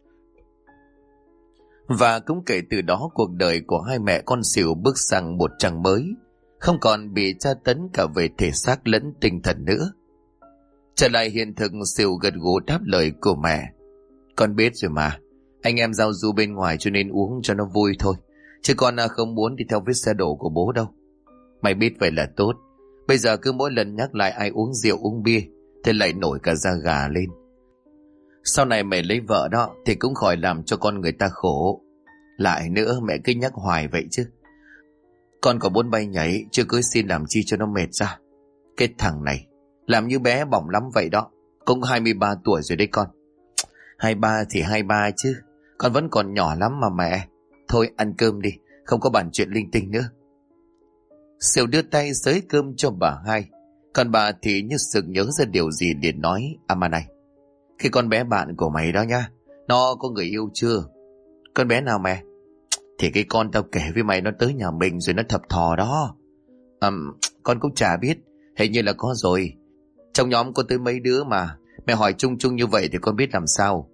Và cũng kể từ đó, cuộc đời của hai mẹ con Xỉu bước sang một trang mới, không còn bị tra tấn cả về thể xác lẫn tinh thần nữa. Trở lại hiện thực, Xỉu gật gù đáp lời của mẹ: Con biết rồi mà, anh em giao du bên ngoài cho nên uống cho nó vui thôi, chứ con không muốn đi theo vết xe đổ của bố đâu. Mày biết vậy là tốt. Bây giờ cứ mỗi lần nhắc lại ai uống rượu uống bia thì lại nổi cả da gà lên. Sau này mày lấy vợ đó thì cũng khỏi làm cho con người ta khổ. Lại nữa, mẹ cứ nhắc hoài vậy chứ. Con có muốn bay nhảy, chưa cưới xin làm chi cho nó mệt ra. Cái thằng này làm như bé bỏng lắm vậy đó. Cũng 23 tuổi rồi đấy con. 23 thì 23 chứ, con vẫn còn nhỏ lắm mà mẹ. Thôi ăn cơm đi, không có bàn chuyện linh tinh nữa. Xỉu đưa tay xới cơm cho bà hai, còn bà thì như sực nhớ ra điều gì liền nói: mà này, cái con bé bạn của mày đó nhá, nó có người yêu chưa? Con bé nào mẹ? Thì cái con tao kể với mày nó tới nhà mình rồi nó thập thò đó. Con cũng chả biết, hình như là có rồi. Trong nhóm có tới mấy đứa mà, mẹ hỏi chung chung như vậy thì con biết làm sao.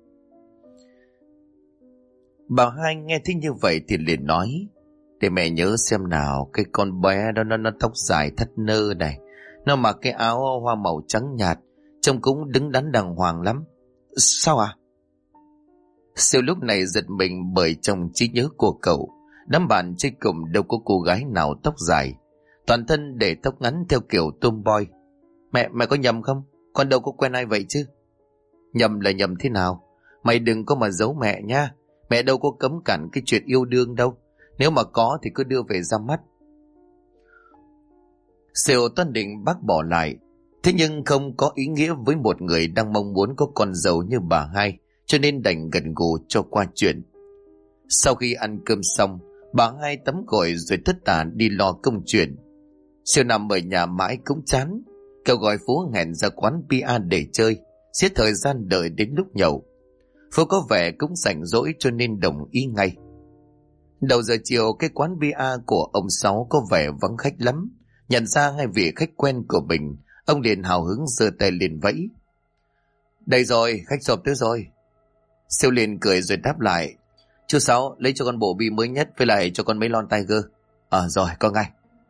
Bà hai nghe thấy như vậy thì liền nói: Để mẹ nhớ xem nào, cái con bé đó nó tóc dài thắt nơ này, nó mặc cái áo hoa màu trắng nhạt, trông cũng đứng đắn đàng hoàng lắm. Sao à? Siêu lúc này giật mình, bởi trong trí nhớ của cậu, đám bạn chơi cùng đâu có cô gái nào tóc dài, toàn thân để tóc ngắn theo kiểu tomboy. Mẹ có nhầm không? Con đâu có quen ai vậy chứ. Nhầm là nhầm thế nào? Mày đừng có mà giấu mẹ nha. Mẹ đâu có cấm cản cái chuyện yêu đương đâu. Nếu mà có thì cứ đưa về ra mắt. Siêu toan định bác bỏ lại, thế nhưng không có ý nghĩa với một người đang mong muốn có con dâu như bà hai, cho nên đành gật gù cho qua chuyện. Sau khi ăn cơm xong, bà hai tắm gội rồi tất tả đi lo công chuyện. Siêu nằm ở nhà mãi cũng chán, cậu gọi Phú hẹn ra quán bia để chơi, giết thời gian đợi đến lúc nhậu. Phú có vẻ cũng rảnh rỗi cho nên đồng ý ngay. Đầu giờ chiều, cái quán bia của ông Sáu có vẻ vắng khách lắm. Nhận ra hai vị khách quen của mình, ông liền hào hứng giơ tay liền vẫy: Đây rồi, khách sộp tới rồi. Siêu liền cười rồi đáp lại: Chú Sáu, lấy cho con bộ bia mới nhất với lại cho con mấy lon Tiger. Rồi, con ngay.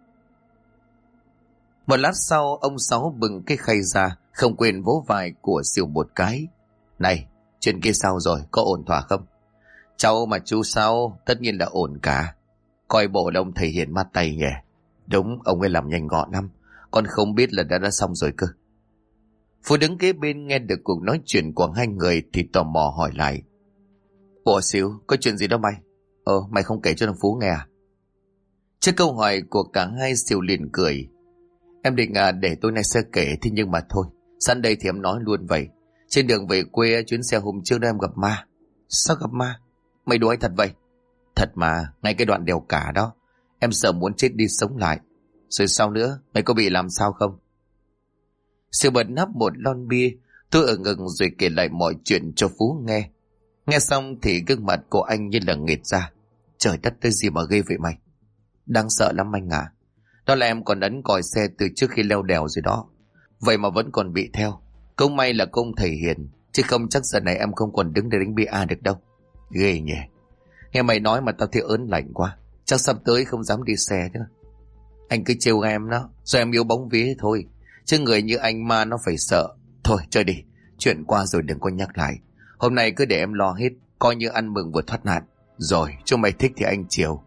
Một lát sau, ông Sáu bừng cái khay ra, không quên vỗ vai của Siêu một cái: Này, chuyện kia sao rồi, có ổn thỏa không? Cháu mà chú Sáu, tất nhiên là ổn cả. Coi bộ là ông thầy hiền mát tay nhỉ. Đúng, ông ấy làm nhanh gọn lắm, con không biết là đã xong rồi cơ. Phú đứng kế bên nghe được cuộc nói chuyện của hai người thì tò mò hỏi lại: Ủa Xíu, có chuyện gì đó mày? Mày không kể cho thằng Phú nghe à? Trước câu hỏi của cả hai, Xíu liền cười: Em định để tối nay sẽ kể, thế nhưng mà thôi, sẵn đây thì em nói luôn vậy. Trên đường về quê chuyến xe hôm trước đó em gặp ma. Sao gặp ma? Mày đùa anh thật vậy? Thật mà, ngay cái đoạn đèo cả đó, em sợ muốn chết đi sống lại. Rồi sao nữa, mày có bị làm sao không? Siêu bật nắp một lon bia Tôi ở ngừng rồi kể lại mọi chuyện cho Phú nghe. Nghe xong thì gương mặt của anh như là nghệt ra. Trời đất ơi, gì mà ghê vậy mày? Đáng sợ lắm anh à. Đó là em còn ấn còi xe từ trước khi leo đèo rồi đó. Vậy mà vẫn còn bị theo. Cũng may là công thầy hiền, chứ không chắc giờ này em không còn đứng để đánh bia được đâu. Ghê nhỉ. Nghe mày nói mà tao thấy ớn lạnh quá. Chắc sắp tới không dám đi xe nữa. Anh cứ trêu em đó, do em yêu bóng vía thôi. Chứ người như anh ma nó phải sợ. Thôi chơi đi, chuyện qua rồi đừng có nhắc lại. Hôm nay cứ để em lo hết, coi như ăn mừng vừa thoát nạn. Rồi, chúng mày thích thì anh chiều.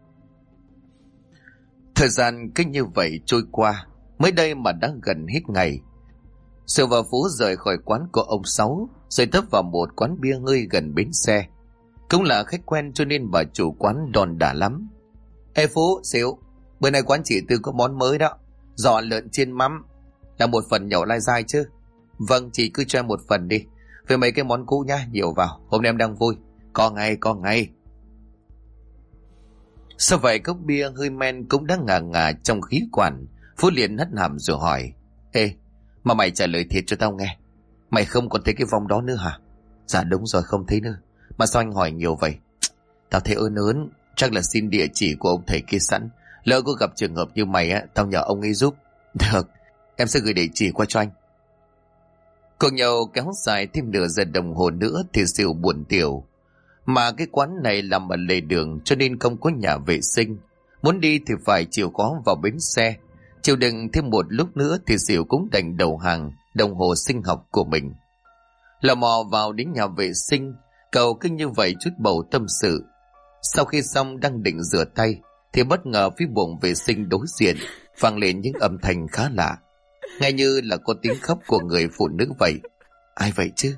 Thời gian cứ như vậy trôi qua. Mới đây mà đã gần hết ngày. Sửu và Phú rời khỏi quán của ông Sáu, rồi tấp vào một quán bia ngơi gần bến xe. Cũng là khách quen cho nên bà chủ quán đòn đả lắm. Ê Phú, Sửu, bữa nay quán chị Tư có món mới đó. Giò lợn chiên mắm. Là một phần nhậu lai dai chứ? Vâng, chị cứ cho em một phần đi. Về mấy cái món cũ nhá, nhiều vào. Hôm nay em đang vui. Có ngay. Sao vậy cốc bia hơi men cũng đã ngà ngà trong khí quản. Phú liền hất hàm rồi hỏi. Ê, mà mày trả lời thiệt cho tao nghe. Mày không còn thấy cái vong đó nữa hả? Dạ đúng rồi, không thấy nữa. Mà sao anh hỏi nhiều vậy? Tao thấy ớn, chắc là xin địa chỉ của ông thầy kia sẵn. Lỡ có gặp trường hợp như mày á, tao nhờ ông ấy giúp. Được, em sẽ gửi địa chỉ qua cho anh. Cùng nhau kéo dài thêm nửa giờ đồng hồ nữa thì Sửu buồn tiểu. Mà cái quán này nằm ở lề đường cho nên không có nhà vệ sinh. Muốn đi thì phải chịu khó vào bến xe. Chịu đựng thêm một lúc nữa thì Sửu cũng đành đầu hàng đồng hồ sinh học của mình. Lò mò vào đến nhà vệ sinh, cậu cứ như vậy chút bầu tâm sự. Sau khi xong đang định rửa tay thì bất ngờ phía buồng vệ sinh đối diện vang lên những âm thanh khá lạ, nghe như là có tiếng khóc của người phụ nữ vậy. Ai vậy chứ?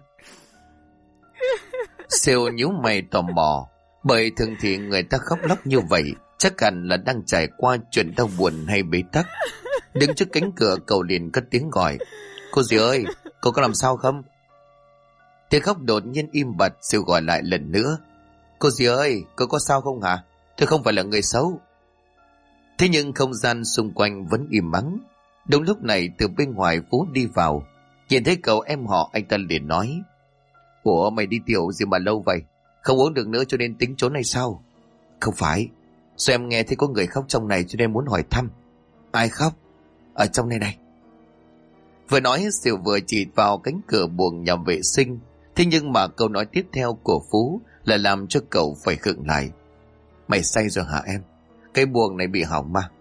Sửu nhíu mày tò mò, bởi thường thì người ta khóc lóc như vậy chắc hẳn là đang trải qua chuyện đau buồn hay bế tắc. Đứng trước cánh cửa cậu liền cất tiếng gọi. Cô dì ơi, cô có làm sao không? Tiếng khóc đột nhiên im bặt. Sửu gọi lại lần nữa. Cô dì ơi, cô có sao không hả? Tôi không phải là người xấu. Thế nhưng không gian xung quanh vẫn im ắng. Đúng lúc này từ bên ngoài Phú đi vào. Nhìn thấy cậu em họ, anh ta liền nói. Ủa mày đi tiểu gì mà lâu vậy? Không uống được nữa cho nên tính trốn hay sao? Không phải, sao em nghe thấy có người khóc trong này cho nên muốn hỏi thăm. Ai khóc? Ở trong này này. Vừa nói Sửu vừa chỉ vào cánh cửa buồng nhà vệ sinh. Thế nhưng mà câu nói tiếp theo của Phú là làm cho cậu phải khựng lại. Mày say rồi hả em? Cái buồng này bị hỏng mà.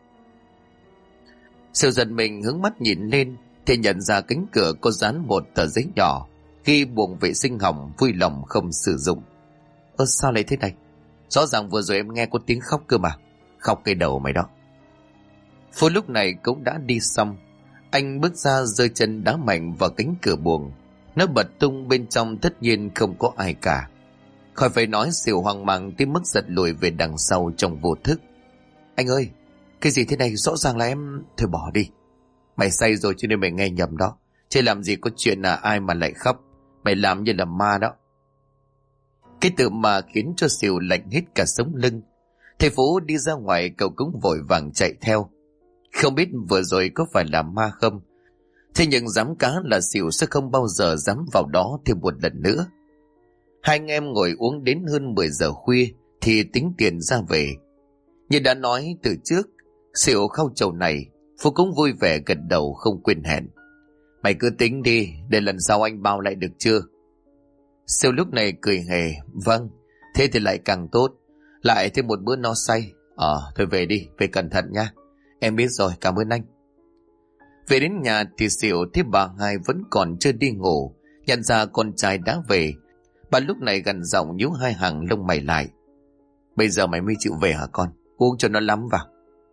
Sửu giật mình hướng mắt nhìn lên thì nhận ra cánh cửa có dán một tờ giấy nhỏ ghi buồng vệ sinh hỏng, vui lòng không sử dụng. Sao lại thế này? Rõ ràng vừa rồi em nghe có tiếng khóc cơ mà. Khóc cái đầu mày đó. Phú lúc này cũng đã đi xong. Anh bước ra giơ chân đá mạnh vào cánh cửa buồng. Nó bật tung, bên trong tất nhiên không có ai cả. Khỏi phải nói, Sửu hoang mang tới mức giật lùi về đằng sau trong vô thức. Anh ơi, cái gì thế này? Rõ ràng là em... Thôi bỏ đi. Mày say rồi cho nên mày nghe nhầm đó. Chứ làm gì có chuyện là ai mà lại khóc. Mày làm như là ma đó. Cái từ mà khiến cho Sửu lạnh hết cả sống lưng. Thầy Phú đi ra ngoài, cậu cũng vội vàng chạy theo. Không biết vừa rồi có phải là ma không. Thế nhưng dám cá là Sửu sẽ không bao giờ dám vào đó thêm một lần nữa. Hai anh em ngồi uống đến hơn 10 giờ khuya thì tính tiền ra về. Như đã nói từ trước, Sửu khao chầu này, Phú cũng vui vẻ gật đầu không quên hẹn. Mày cứ tính đi, để lần sau anh bao lại được chưa? Sửu lúc này cười hề. Vâng, thế thì lại càng tốt. Lại thêm một bữa no say. Thôi về đi, về cẩn thận nha. Em biết rồi, cảm ơn anh. Về đến nhà thì Sửu thấy bà hai vẫn còn chưa đi ngủ. Nhận ra con trai đã về, bà lúc này gằn giọng nhíu hai hàng lông mày lại. Bây giờ mày mới chịu về hả con? Uống cho nó lắm vào.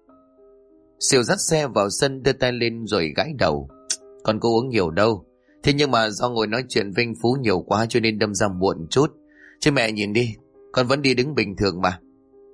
Sửu dắt xe vào sân đưa tay lên rồi gãi đầu. Con có uống nhiều đâu. Thế nhưng mà do ngồi nói chuyện với anh Phú nhiều quá cho nên đâm ra muộn chút. Chứ mẹ nhìn đi, con vẫn đi đứng bình thường mà.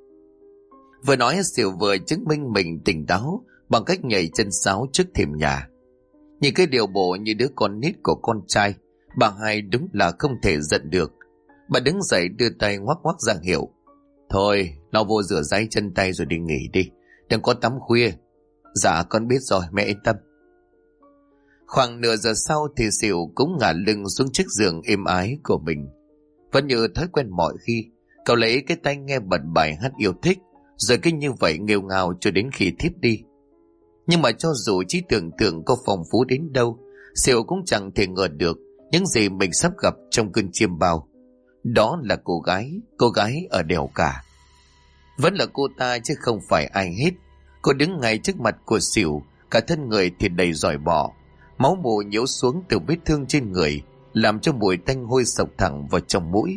Vừa nói Sửu vừa chứng minh mình tỉnh táo bằng cách nhảy chân sáo trước thềm nhà. Nhìn cái điều bộ như đứa con nít của con trai, bà hai đúng là không thể giận được. Bà đứng dậy đưa tay ngoắc ngoắc ra hiệu. Thôi, lau vô rửa ráy chân tay rồi đi nghỉ đi. Đừng có tắm khuya. Dạ con biết rồi, mẹ yên tâm. Khoảng nửa giờ sau thì Xỉu cũng ngả lưng xuống chiếc giường êm ái của mình. Vẫn như thói quen mọi khi, cậu lấy cái tai nghe bật bài hát yêu thích, rồi cứ như vậy nghêu ngao cho đến khi thiếp đi. Nhưng mà cho dù trí tưởng tượng có phong phú đến đâu, Xỉu cũng chẳng thể ngờ được những gì mình sắp gặp trong cơn chiêm bao. Đó là cô gái ở đèo cả. Vẫn là cô ta chứ không phải ai hết. Cô đứng ngay trước mặt của Xỉu, cả thân người thì đầy giỏi bọ, máu mù nhiễu xuống từ vết thương trên người, làm cho mùi tanh hôi sộc thẳng vào trong mũi.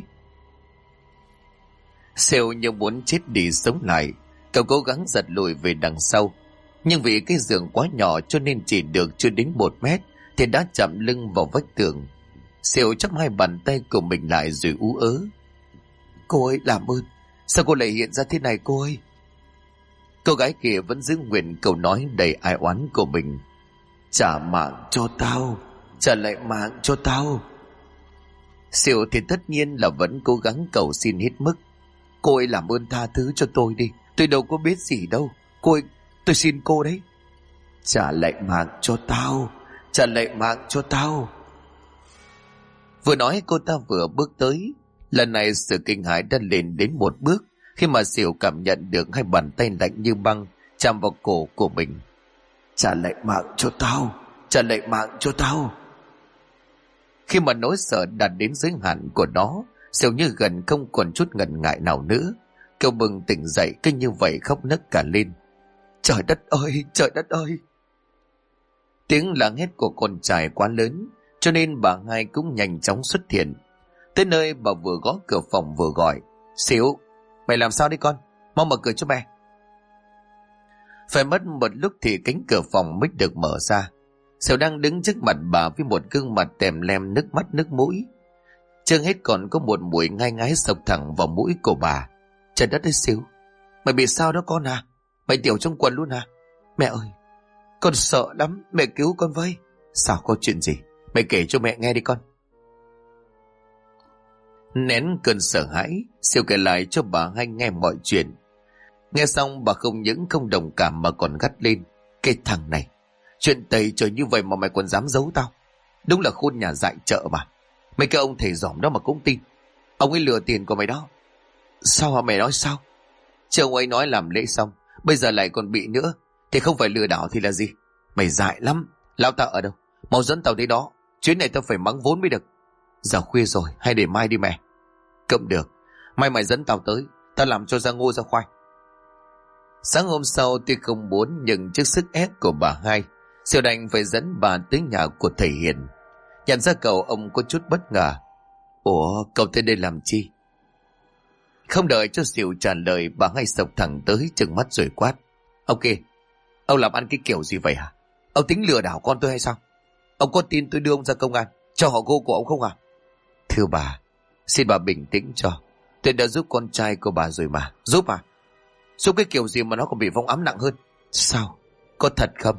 Xỉu như muốn chết đi sống lại, cậu cố gắng giật lùi về đằng sau, nhưng vì cái giường quá nhỏ cho nên chỉ được chưa đến 1 mét thì đã chạm lưng vào vách tường. Xỉu chắp hai bàn tay của mình lại rồi ú ớ: "Cô ơi, làm ơn, sao cô lại hiện ra thế này cô ơi?" Cô gái kia vẫn giữ nguyện câu nói đầy ai oán của mình: "Trả mạng cho tao, trả lại mạng cho tao." Xỉu thì tất nhiên là vẫn cố gắng cầu xin hết mức: "Cô ơi, làm ơn tha thứ cho tôi đi, tôi đâu có biết gì đâu. Cô ơi, tôi xin cô đấy. Trả lại mạng cho tao, trả lại mạng cho tao." Vừa nói cô ta vừa bước tới. Lần này sự kinh hãi đã lên đến 1 bước khi mà Xỉu cảm nhận được hai bàn tay lạnh như băng chạm vào cổ của mình. "Trả lại mạng cho tao, trả lại mạng cho tao." Khi mà nỗi sợ đạt đến giới hạn của nó, Xỉu như gần không còn chút ngần ngại nào nữa. Cậu bừng tỉnh dậy cứ như vậy khóc nấc cả lên: "Trời đất ơi, trời đất ơi!" Tiếng la hét của con trai quá lớn, cho nên bà hai cũng nhanh chóng xuất hiện. Tới nơi bà vừa gõ cửa phòng vừa gọi: "Xỉu, mày làm sao đấy con? Mau mở cửa cho mẹ." Phải mất một lúc thì cánh cửa phòng mới được mở ra. Xỉu đang đứng trước mặt bà với một gương mặt tèm lem nước mắt nước mũi. Chưa hết còn có một mùi ngai ngái sộc thẳng vào mũi của bà. "Trời đất ơi Xỉu, mày bị sao đó con à? Mày tiểu trong quần luôn à? Mẹ ơi, con sợ lắm, mẹ cứu con với." "Sao, có chuyện gì? Mày kể cho mẹ nghe đi con." Nén cơn sợ hãi, Xỉu kể lại cho bà hai nghe mọi chuyện. Nghe xong bà không những không đồng cảm mà còn gắt lên: "Cái thằng này, chuyện tày trời như vậy mà mày còn dám giấu tao? Đúng là khôn nhà dại chợ mà. Mấy cái ông thầy giỏm đó mà cũng tin. Ông ấy lừa tiền của mày đó." "Sao hả mày, nói sao?" "Chứ ông ấy nói làm lễ xong, bây giờ lại còn bị nữa, thì không phải lừa đảo thì là gì? Mày dại lắm. Lão ta ở đâu? Mau dẫn tao tới đó. Chuyến này tao phải mắng vốn mới được." "Giờ khuya rồi, hay để mai đi mẹ?" "Cũng được, mai mày dẫn tao tới, tao làm cho ra ngô ra khoai." Sáng hôm sau tuy không muốn nhưng trước sức ép của bà hai, Xỉu đành phải dẫn bà tới nhà của thầy Hiền. Nhận ra cậu, ông có chút bất ngờ: "Ủa, cậu tới đây làm chi?" Không đợi cho Xỉu trả lời, bà hai sộc thẳng tới trừng mắt rồi quát: "Ông kia, ông làm ăn cái kiểu gì vậy hả? Ông tính lừa đảo con tôi hay sao? Ông có tin tôi đưa ông ra công an cho họ gô của ông không à?" "Thưa bà, xin bà bình tĩnh cho. Tôi đã giúp con trai của bà rồi mà." "Giúp à? Giúp cái kiểu gì mà nó còn bị vong ám nặng hơn?" "Sao? Có thật không?"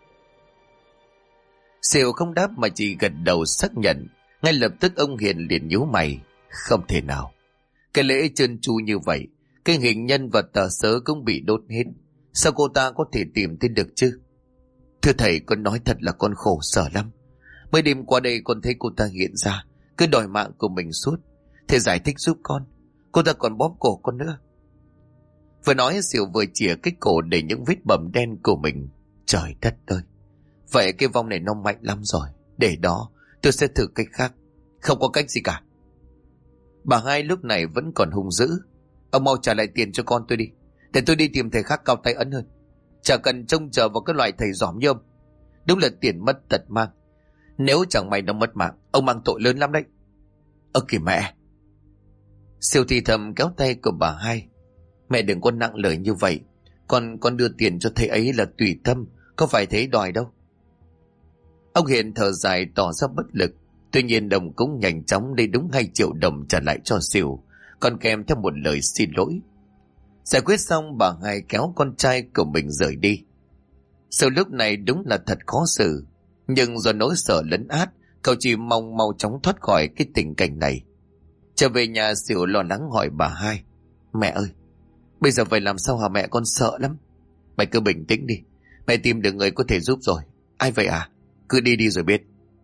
Xỉu không đáp mà chỉ gật đầu xác nhận. Ngay lập tức ông Hiền liền nhíu mày: "Không thể nào. Cái lễ trơn tru như vậy, cái hình nhân và tờ sớ cũng bị đốt hết. Sao cô ta có thể tìm thấy được chứ?" "Thưa thầy, con nói thật là con khổ sở lắm. Mới đêm qua đây con thấy cô ta hiện ra, cứ đòi mạng của mình suốt. Thầy giải thích giúp con. Cô ta còn bóp cổ con nữa." Vừa nói Xỉu vừa chìa cái cổ để những vết bầm đen của mình. "Trời đất ơi, vậy cái vong này nó mạnh lắm rồi. Để đó, tôi sẽ thử cách khác." "Không có cách gì cả." Bà hai lúc này vẫn còn hung dữ: "Ông mau trả lại tiền cho con tôi đi, để tôi đi tìm thầy khác cao tay ấn hơn. Chả cần trông chờ vào cái loại thầy giỏm như ông. Đúng là tiền mất tật mang. Nếu chẳng may nó mất mạng, ông mang tội lớn lắm đấy." "Ơ kìa mẹ!" Siêu thì thầm kéo tay của bà hai: "Mẹ đừng có nặng lời như vậy. Con đưa tiền cho thầy ấy là tùy tâm, có phải thế đòi đâu." Ông Hiền thở dài tỏ ra bất lực. Tuy nhiên đồng cũng nhanh chóng lấy đúng 2 triệu đồng trả lại cho Xỉu, còn kèm theo một lời xin lỗi. Giải quyết xong, bà hai kéo con trai của mình rời đi. Sau lúc này đúng là thật khó xử, nhưng do nỗi sợ lấn át, cậu chỉ mong mau chóng thoát khỏi cái tình cảnh này. Trở về nhà, Xỉu lo lắng hỏi bà hai: "Mẹ ơi, bây giờ phải làm sao hả mẹ, con sợ lắm." "Mày cứ bình tĩnh đi, mẹ tìm được người có thể giúp rồi." "Ai vậy à?" cứ đi đi rồi biết.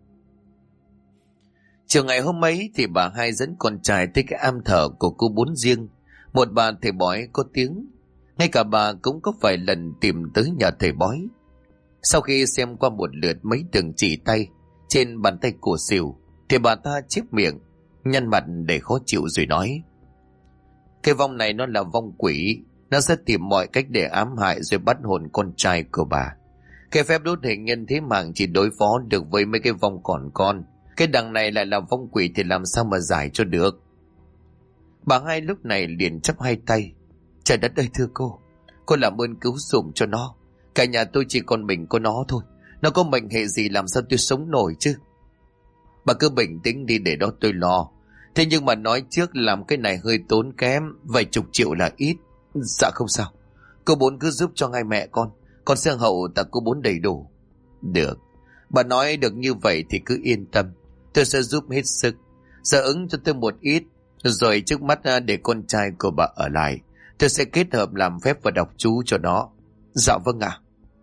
Chiều ngày hôm ấy thì bà hai dẫn con trai tới cái am thờ của cô Bốn Riêng, một bà thầy bói có tiếng. Ngay cả bà cũng có vài lần tìm tới nhà thầy bói. Sau khi xem qua một lượt mấy đường chỉ tay trên bàn tay của Sỉu thì bà ta chép miệng, nhăn mặt để khó chịu rồi nói: cái vong này nó là vong quỷ, nó sẽ tìm mọi cách để ám hại rồi bắt hồn con trai của bà. Cái phép đốt hình nhân thế mạng chỉ đối phó được với mấy cái vong còn con, cái đằng này lại là vong quỷ thì làm sao mà giải cho được. Bà hai lúc này liền chắp hai tay: trời đất ơi thưa cô làm ơn cứu giùm cho nó. Cả nhà tôi chỉ còn mình có nó thôi, nó có mệnh hệ gì làm sao tôi sống nổi chứ. Bà cứ bình tĩnh đi để đó tôi lo. Thế nhưng mà nói trước làm cái này hơi tốn kém, vài chục triệu là ít. Dạ không sao, cô Bốn cứ giúp cho ngay mẹ con sẽ hậu tạ cô Bốn đầy đủ. Được, bà nói được như vậy thì cứ yên tâm, tôi sẽ giúp hết sức. Giờ ứng cho tôi một ít, rồi trước mắt để con trai của bà ở lại. Tôi sẽ kết hợp làm phép và đọc chú cho nó. Dạ vâng ạ.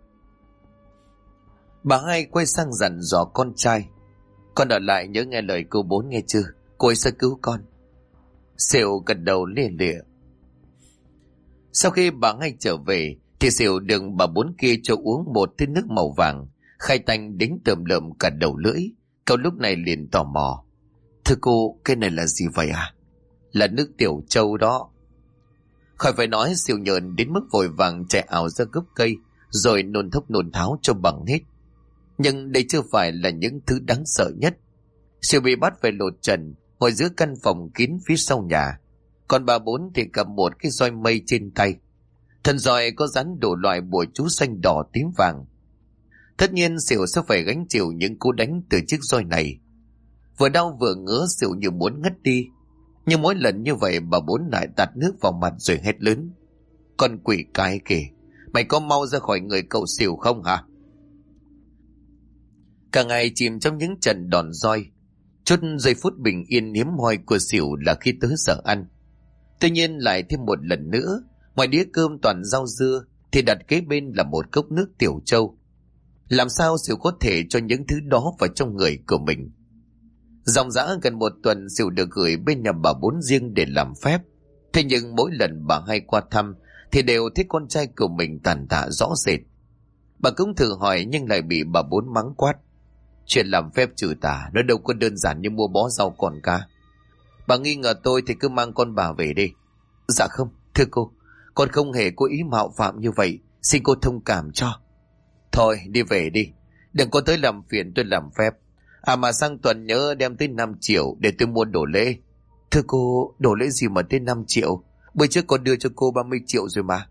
Bà hai quay sang dặn dò con trai: con ở lại nhớ nghe lời cô Bốn nghe chưa, cô ấy sẽ cứu con. Sỉu gật đầu lia lịa. Sau khi bà hai trở về thì Sỉu được bà Bốn kia cho uống một thứ nước màu vàng, khai tanh đến tởm lợm cả đầu lưỡi. Cậu lúc này liền tò mò: thưa cô, cái này là gì vậy à? Là nước tiểu trâu đó. Khỏi phải nói, Sỉu nhờn đến mức vội vàng chạy ảo ra gốc cây rồi nôn thốc nôn tháo cho bằng hết. Nhưng đây chưa phải là những thứ đáng sợ nhất. Sỉu bị bắt về lột trần, ngồi giữa căn phòng kín phía sau nhà. Còn bà Bốn thì cầm một cái roi mây trên tay. Thân roi có dán đủ loại bùa chú xanh đỏ tím vàng. Tất nhiên Sỉu sẽ phải gánh chịu những cú đánh từ chiếc roi này. Vừa đau vừa ngứa, Sỉu như muốn ngất đi. Nhưng mỗi lần như vậy bà Bốn lại tạt nước vào mặt rồi hét lớn: con quỷ cái kìa, mày có mau ra khỏi người cậu Sỉu không hả? Cả ngày chìm trong những trận đòn roi, chút giây phút bình yên hiếm hoi của Sỉu là khi tới giờ ăn. Tuy nhiên lại thêm một lần nữa, ngoài đĩa cơm toàn rau dưa thì đặt kế bên là một cốc nước tiểu trâu. Làm sao Sỉu có thể cho những thứ đó vào trong người của mình? Dòng dã gần một tuần, Sỉu được gửi bên nhà bà Bốn Riêng để làm phép. Thế nhưng mỗi lần bà hai qua thăm thì đều thấy con trai của mình tàn tạ rõ rệt. Bà cũng thử hỏi nhưng lại bị bà Bốn mắng quát: chuyện làm phép trừ tà nó đâu có đơn giản như mua bó rau còn cá. Bà nghi ngờ tôi thì cứ mang con bà về đi. Dạ không, thưa cô, con không hề có ý mạo phạm như vậy, xin cô thông cảm cho. Thôi đi về đi, đừng có tới làm phiền tôi làm phép. À mà sang tuần nhớ đem tới 5 triệu để tôi mua đồ lễ. Thưa cô, đồ lễ gì mà tới 5 triệu? Bữa trước con đưa cho cô 30 triệu rồi mà.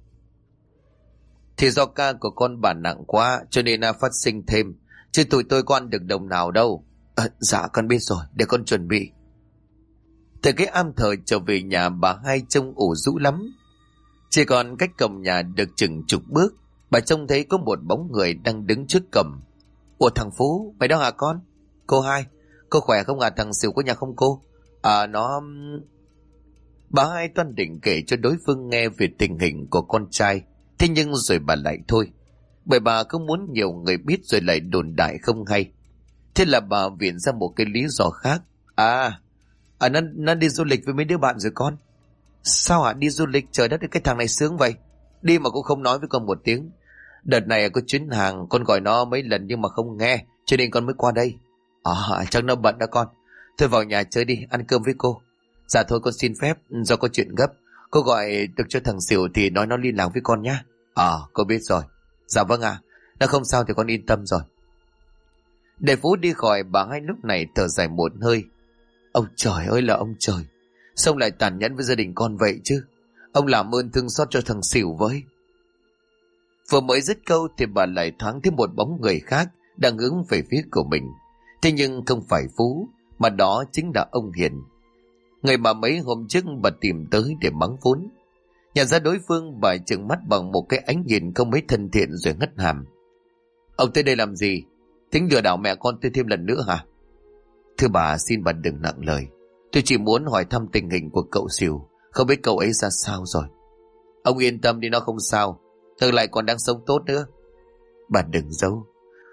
Thì do ca của con bà nặng quá cho nên phát sinh thêm, chứ tụi tôi có ăn được đồng nào đâu. Dạ con biết rồi, để con chuẩn bị. Từ cái am thờ trở về nhà, bà hai trông ủ rũ lắm. Chỉ còn cách cổng nhà được chừng chục bước, bà trông thấy có một bóng người đang đứng trước cổng. Ủa thằng Phú, mày đó hả con? Cô hai, cô khỏe không à, thằng Sỉu có nhà không cô? Nó... Bà hai toan định kể cho đối phương nghe về tình hình của con trai. Thế nhưng rồi bà lại thôi, bởi bà không muốn nhiều người biết rồi lại đồn đại không hay. Thế là bà viện ra một cái lý do khác. Nó đi du lịch với mấy đứa bạn rồi con. Sao hả? Đi du lịch? Trời đất ơi, cái thằng này sướng vậy. Đi mà cũng không nói với con một tiếng. Đợt này có chuyến hàng, con gọi nó mấy lần nhưng mà không nghe, cho nên con mới qua đây. Chắc nó bận đó con. Thôi vào nhà chơi đi, ăn cơm với cô. Dạ thôi con xin phép, do có chuyện gấp. Cô gọi được cho thằng Sỉu thì nói nó liên lạc với con nhá. Cô biết rồi. Dạ vâng ạ. Nó không sao thì con yên tâm rồi. Để Phú đi khỏi, bà hai lúc này thở dài một hơi. Ông trời ơi là ông trời, sao ông lại tàn nhẫn với gia đình con vậy chứ? Ông làm ơn thương xót cho thằng Sỉu với. Vừa mới dứt câu thì bà lại thoáng thấy một bóng người khác đang hướng về phía của mình. Thế nhưng không phải Phú, mà đó chính là ông Hiền, người mà mấy hôm trước bà tìm tới để mắng vốn. Nhận ra đối phương, bà trừng mắt bằng một cái ánh nhìn không mấy thân thiện rồi ngất hàm. Ông tới đây làm gì? Tính lừa đảo mẹ con tôi thêm lần nữa hả? Thưa bà, xin bà đừng nặng lời. Tôi chỉ muốn hỏi thăm tình hình của cậu Sỉu, không biết cậu ấy ra sao rồi. Ông yên tâm đi, nó không sao, ngược lại còn đang sống tốt nữa. Bà đừng giấu.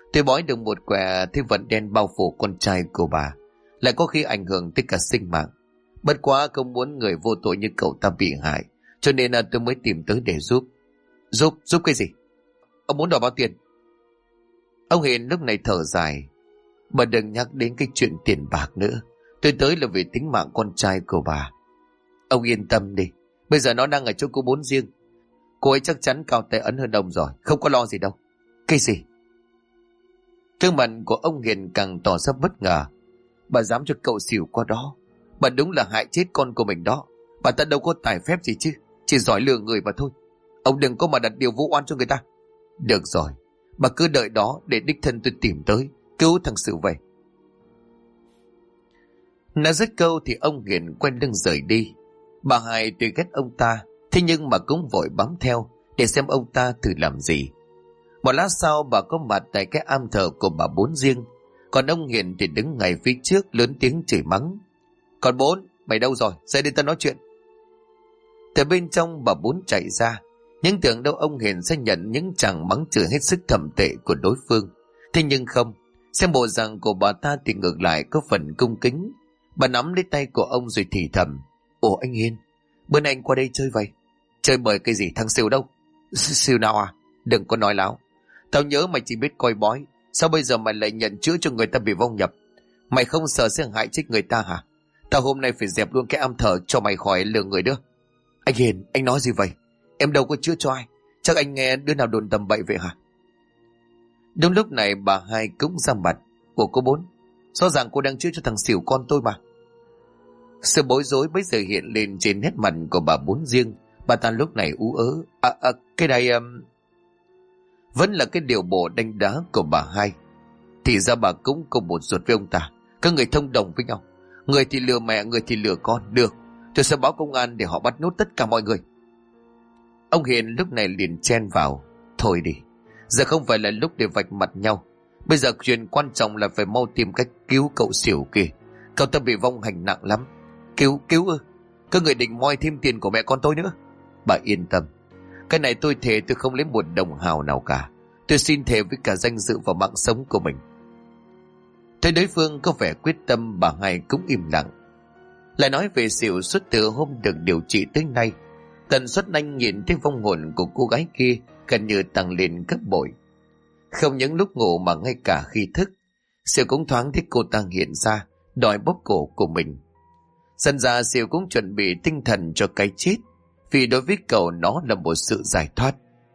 Tôi bói được một quẻ thì vận đen bao phủ con trai của bà, lại có khi ảnh hưởng tới cả sinh mạng. Bất quá không muốn người vô tội như cậu ta bị hại, cho nên tôi mới tìm tới để giúp. Giúp cái gì? Ông muốn đòi bao tiền? Ông Hiền lúc này thở dài. Bà đừng nhắc đến cái chuyện tiền bạc nữa. Tôi tới là vì tính mạng con trai của bà. Ông yên tâm đi. Bây giờ nó đang ở chỗ cô Bốn riêng. Cô ấy chắc chắn cao tay ấn hơn ông rồi. Không có lo gì đâu. Cái gì? Gương mặt của ông Hiền càng tỏ ra bất ngờ. Bà dám cho cậu xỉu qua đó. Bà đúng là hại chết con của mình đó. Bà ta đâu có tài phép gì chứ. Chỉ giỏi lừa người mà thôi. Ông đừng có mà đặt điều vu oan cho người ta. Được rồi. Bà cứ đợi đó để đích thân tôi tìm tới, cứu thằng Sự về. Nói dứt câu thì ông Hiền quay lưng rời đi. Bà Hai tuy ghét ông ta, thế nhưng mà cũng vội bám theo để xem ông ta thử làm gì. Một lát sau bà có mặt tại cái am thờ của bà Bốn riêng. Còn ông Hiền thì đứng ngay phía trước lớn tiếng chửi mắng. Còn Bốn, mày đâu rồi? Ra đây ta nói chuyện. Từ bên trong bà Bốn chạy ra. Nhưng tưởng đâu ông Hiền sẽ nhận những tràng mắng chửi hết sức thậm tệ của đối phương. Thế nhưng không. Xem bộ dạng của bà ta thì ngược lại có phần cung kính. Bà nắm lấy tay của ông rồi thì thầm. Ồ anh Hiền, bữa nay anh qua đây chơi vậy? Chơi bời cái gì, thằng Siêu đâu? Siêu nào à? Đừng có nói láo. Tao nhớ mày chỉ biết coi bói. Sao bây giờ mày lại nhận chữa cho người ta bị vong nhập? Mày không sợ sẽ hại chết người ta hả? Tao hôm nay phải dẹp luôn cái am thờ cho mày khỏi lừa người nữa. Anh Hiền, anh nói gì vậy? Em đâu có chữa cho ai. Chắc anh nghe đứa nào đồn tầm bậy vậy hả? Đúng lúc này bà Hai cũng ra mặt. Ủa cô Bốn, rõ ràng cô đang chữa cho thằng xỉu con tôi mà. Sự bối rối bây giờ hiện lên trên nét mặt của bà Bốn riêng. Bà ta lúc này ú ớ. Cái này vẫn là cái điều bộ đánh đá của bà Hai. Thì ra bà cũng cùng một ruột với ông ta. Các người thông đồng với nhau. Người thì lừa mẹ, người thì lừa con. Được, tôi sẽ báo công an để họ bắt nốt tất cả mọi người. Ông Hiền lúc này liền chen vào. Thôi đi, giờ không phải là lúc để vạch mặt nhau. Bây giờ chuyện quan trọng là phải mau tìm cách cứu cậu xỉu kìa. Cậu ta bị vong hành nặng lắm. Cứu ư? Các người định moi thêm tiền của mẹ con tôi nữa? Bà yên tâm. Cái này tôi thề tôi không lấy một đồng hào nào cả. Tôi xin thề với cả danh dự và mạng sống của mình. Thấy đối phương có vẻ quyết tâm, bà Hai cũng im lặng. Lại nói về xỉu suốt từ hôm được điều trị tới nay, tần suất anh nhìn thấy vong hồn của cô gái kia gần như tăng lên gấp bội. Không những lúc ngủ mà ngay cả khi thức, xỉu cũng thoáng thấy cô ta hiện ra, đòi bóp cổ của mình. Dần ra xỉu cũng chuẩn bị tinh thần cho cái chết, vì đối với cậu nó là một sự giải thoát.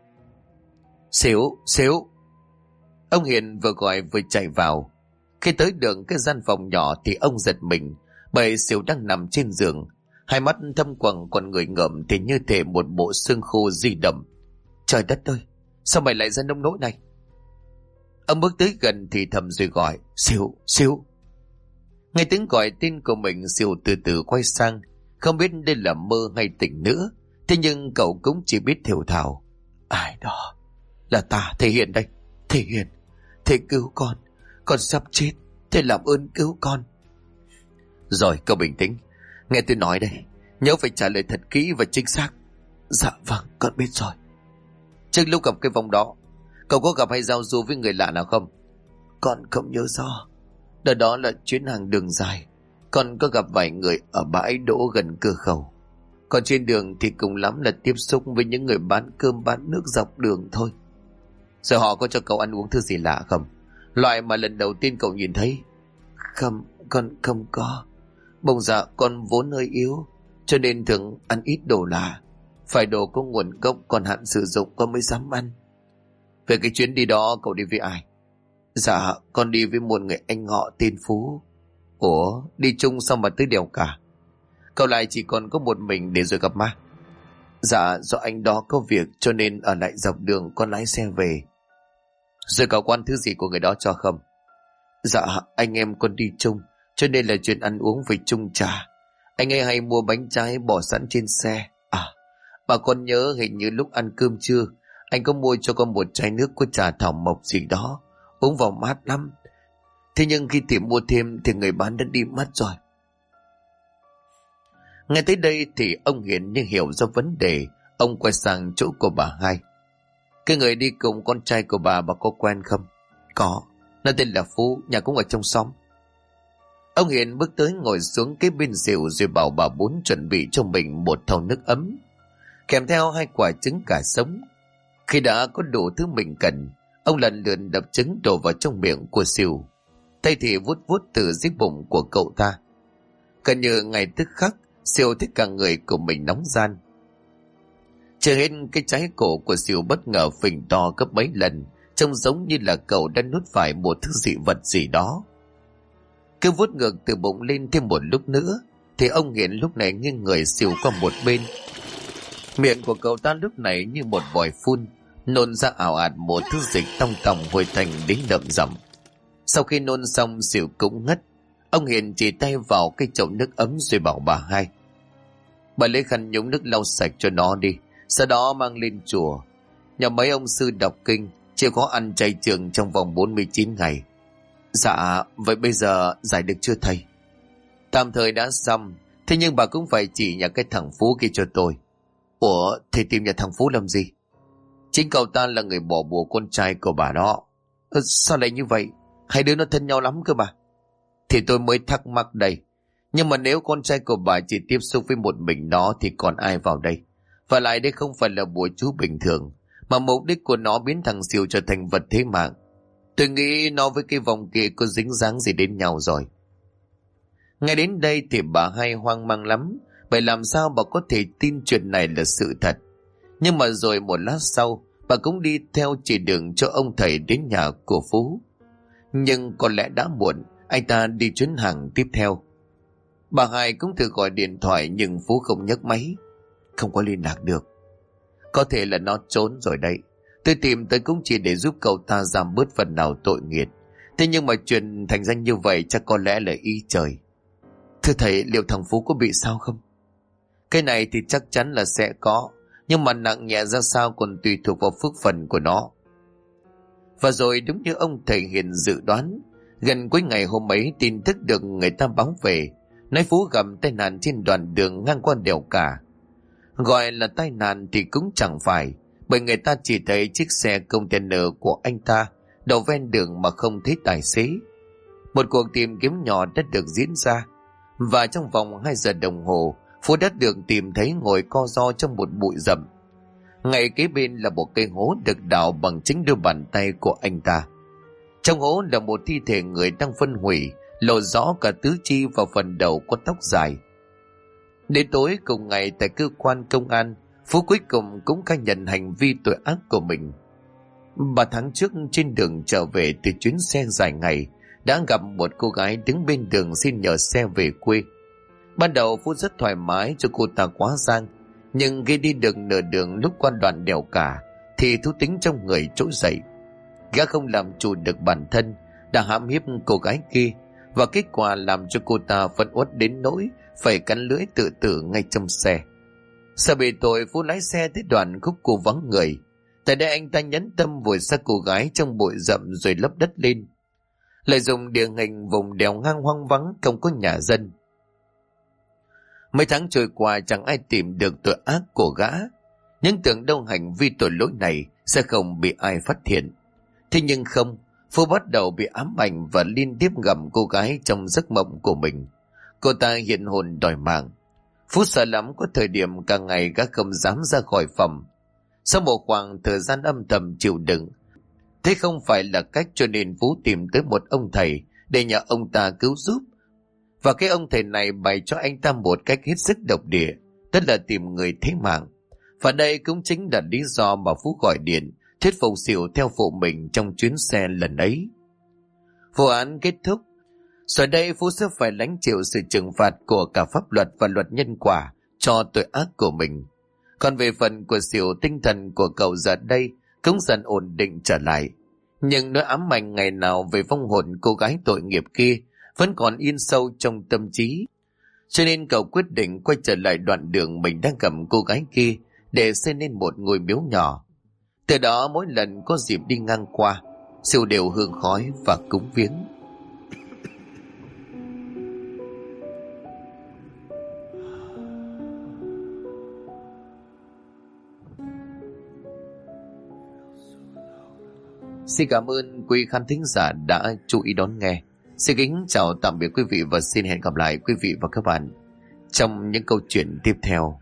Xỉu. Ông Hiền vừa gọi vừa chạy vào. Khi tới được cái gian phòng nhỏ thì ông giật mình, bởi xỉu đang nằm trên giường, hai mắt thâm quầng, còn người ngợm thì như thể một bộ xương khô di đậm. Trời đất ơi, sao mày lại ra nông nỗi này? Ông bước tới gần thì thầm rồi gọi. Xỉu. Nghe tiếng gọi tên của mình, xỉu từ từ quay sang, không biết đây là mơ hay tỉnh nữa. Thế nhưng cậu cũng chỉ biết thều thào. Ai đó? Là ta, thầy Hiền đây. Thầy Hiền, thầy cứu con sắp chết, thầy làm ơn cứu con. Rồi cậu bình tĩnh, nghe tôi nói đây, nhớ phải trả lời thật kỹ và chính xác. Dạ vâng, con biết rồi. Trước lúc gặp cái vong đó, cậu có gặp hay giao du với người lạ nào không? Con không nhớ rõ. Đợt đó là chuyến hàng đường dài, con có gặp vài người ở bãi đỗ gần cửa khẩu. Còn trên đường thì cùng lắm là tiếp xúc với những người bán cơm bán nước dọc đường thôi. Rồi họ có cho cậu ăn uống thứ gì lạ không? Loại mà lần đầu tiên cậu nhìn thấy? Không, con không có. Bông dạ con vốn hơi yếu, cho nên thường ăn ít đồ lạ. Phải đồ có nguồn gốc còn hạn sử dụng con mới dám ăn. Về cái chuyến đi đó cậu đi với ai? Dạ con đi với một người anh họ tên Phú. Ủa, đi chung sao mà tới đèo cả? Cậu lại chỉ còn có một mình để rồi gặp ma? Dạ do anh đó có việc cho nên ở lại dọc đường con lái xe về. Rồi cậu có ăn thứ gì của người đó cho không? Dạ anh em con đi chung, cho nên là chuyện ăn uống phải chung trả. Anh ấy hay mua bánh trái bỏ sẵn trên xe. À, bà con nhớ hình như lúc ăn cơm trưa, anh có mua cho con một chai nước có trà thảo mộc gì đó, uống vào mát lắm. Thế nhưng khi tìm mua thêm thì người bán đã đi mất rồi. Nghe tới đây thì ông Hiền như hiểu ra vấn đề. Ông quay sang chỗ của bà Hai. Cái người đi cùng con trai của bà có quen không? Có, nó tên là Phú, nhà cũng ở trong xóm. Ông Hiền bước tới ngồi xuống cái bên rượu rồi bảo bà Bốn chuẩn bị cho mình một thau nước ấm, kèm theo 2 quả trứng gà sống. Khi đã có đủ thứ mình cần, ông lần lượt đập trứng đổ vào trong miệng của Sìu, tay thì vuốt vuốt từ dưới bụng của cậu ta. Gần như ngay tức khắc, Sìu thấy cả người của mình nóng ran. Chưa hết, cái trái cổ của Sìu bất ngờ phình to gấp mấy lần, trông giống như là cậu đã nuốt phải một thứ dị vật gì đó. Cứ vuốt ngược từ bụng lên thêm một lúc nữa, thì ông Hiền lúc này nghiêng người Sìu qua một bên. Miệng của cậu ta lúc này như một vòi phun, nôn ra ảo ạt một thứ dịch tông tòng hồi thành đến đậm rầm. Sau khi nôn xong, Sìu cũng ngất. Ông Hiền chỉ tay vào cái chậu nước ấm rồi bảo bà Hai: bà lấy khăn nhúng nước lau sạch cho nó đi, sau đó mang lên chùa. Nhà mấy ông sư đọc kinh, chỉ có ăn chay trường trong vòng 49 ngày. Dạ, vậy bây giờ giải được chưa thầy? Tạm thời đã xong, thế nhưng bà cũng phải chỉ nhà cái thằng Phú kia cho tôi. Ủa, thầy tìm nhà thằng Phú làm gì? Chính cậu ta là người bỏ bùa con trai của bà đó. Sao lại như vậy? Hai đứa nó thân nhau lắm cơ mà. Thì tôi mới thắc mắc đây. Nhưng mà nếu con trai của bà chỉ tiếp xúc với một mình nó thì còn ai vào đây? Và lại đây không phải là bùa chú bình thường, mà mục đích của nó biến thằng Siêu trở thành vật thế mạng. Tôi nghĩ nó với cái vòng kia có dính dáng gì đến nhau rồi. Ngay đến đây thì bà Hai hoang mang lắm, bởi làm sao bà có thể tin chuyện này là sự thật. Nhưng mà rồi một lát sau, bà cũng đi theo chỉ đường cho ông thầy đến nhà của Phú. Nhưng có lẽ đã muộn, anh ta đi chuyến hàng tiếp theo. Bà Hai cũng thử gọi điện thoại nhưng Phú không nhấc máy. Không có liên lạc được. Có thể là nó trốn rồi đấy. Tôi tìm tới cũng chỉ để giúp cậu ta giảm bớt phần nào tội nghiệt. Thế nhưng mà chuyện thành ra như vậy chắc có lẽ là ý trời. Thưa thầy, liệu thằng Phú có bị sao không? Cái này thì chắc chắn là sẽ có, nhưng mà nặng nhẹ ra sao còn tùy thuộc vào phước phần của nó. Và rồi đúng như ông thầy Hiền dự đoán, gần cuối ngày hôm ấy tin tức được người ta báo về, nói Phú gặp tai nạn trên đoạn đường ngang qua đèo Cả. Gọi là tai nạn thì cũng chẳng phải, bởi người ta chỉ thấy chiếc xe container của anh ta đậu ven đường mà không thấy tài xế. Một cuộc tìm kiếm nhỏ đã được diễn ra, và trong vòng 2 giờ đồng hồ, Phú đã được tìm thấy ngồi co ro trong một bụi rậm. Ngay kế bên là một cây hố được đào bằng chính đôi bàn tay của anh ta. Trong hố là một thi thể người đang phân hủy, lộ rõ cả tứ chi và phần đầu có tóc dài. Đến tối cùng ngày tại cơ quan công an, Phú cuối cùng cũng khai nhận hành vi tội ác của mình. 3 tháng trước trên đường trở về từ chuyến xe dài ngày, đã gặp một cô gái đứng bên đường xin nhờ xe về quê. Ban đầu Phú rất thoải mái cho cô ta quá giang, nhưng khi đi được nửa đường lúc qua đoạn đèo Cả thì thú tính trong người trỗi dậy. Gã không làm chủ được bản thân, đã hãm hiếp cô gái kia, và kết quả làm cho cô ta phẫn uất đến nỗi phải cắn lưỡi tự tử ngay trong xe. Sợ bị tội, Phú lái xe tới đoạn khúc cua vắng người. Tại đây anh ta nhẫn tâm vùi xác cô gái trong bụi rậm rồi lấp đất lên, lợi dụng địa hình vùng đèo ngang hoang vắng không có nhà dân. Mấy tháng trôi qua chẳng ai tìm được tội ác của gã, những tưởng đâu hành vi tội lỗi này sẽ không bị ai phát hiện. Thế nhưng không, Phú bắt đầu bị ám ảnh và liên tiếp gặp cô gái trong giấc mộng của mình. Cô ta hiện hồn đòi mạng. Phú sợ lắm, có thời điểm cả ngày gã không dám ra khỏi phòng. Sau một khoảng thời gian âm thầm chịu đựng, thế không phải là cách, cho nên Phú tìm tới một ông thầy để nhờ ông ta cứu giúp. Và cái ông thầy này bày cho anh ta một cách hết sức độc địa, tức là tìm người thế mạng. Và đây cũng chính là lý do mà Phú gọi điện thuyết phục Sỉu theo phụ mình trong chuyến xe lần ấy. Vụ án kết thúc, rồi đây Phú sẽ phải lãnh chịu sự trừng phạt của cả pháp luật và luật nhân quả cho tội ác của mình. Còn về phần của Sỉu, tinh thần của cậu giờ đây cũng dần ổn định trở lại. Nhưng nỗi ám ảnh ngày nào về vong hồn cô gái tội nghiệp kia vẫn còn in sâu trong tâm trí. Cho nên cậu quyết định quay trở lại đoạn đường mình đang gặp cô gái kia để xây nên một ngôi miếu nhỏ. Từ đó mỗi lần có dịp đi ngang qua, Sỉu đều hương khói và cúng viếng. Xin cảm ơn quý khán thính giả đã chú ý đón nghe. Xin kính chào tạm biệt quý vị và xin hẹn gặp lại quý vị và các bạn trong những câu chuyện tiếp theo.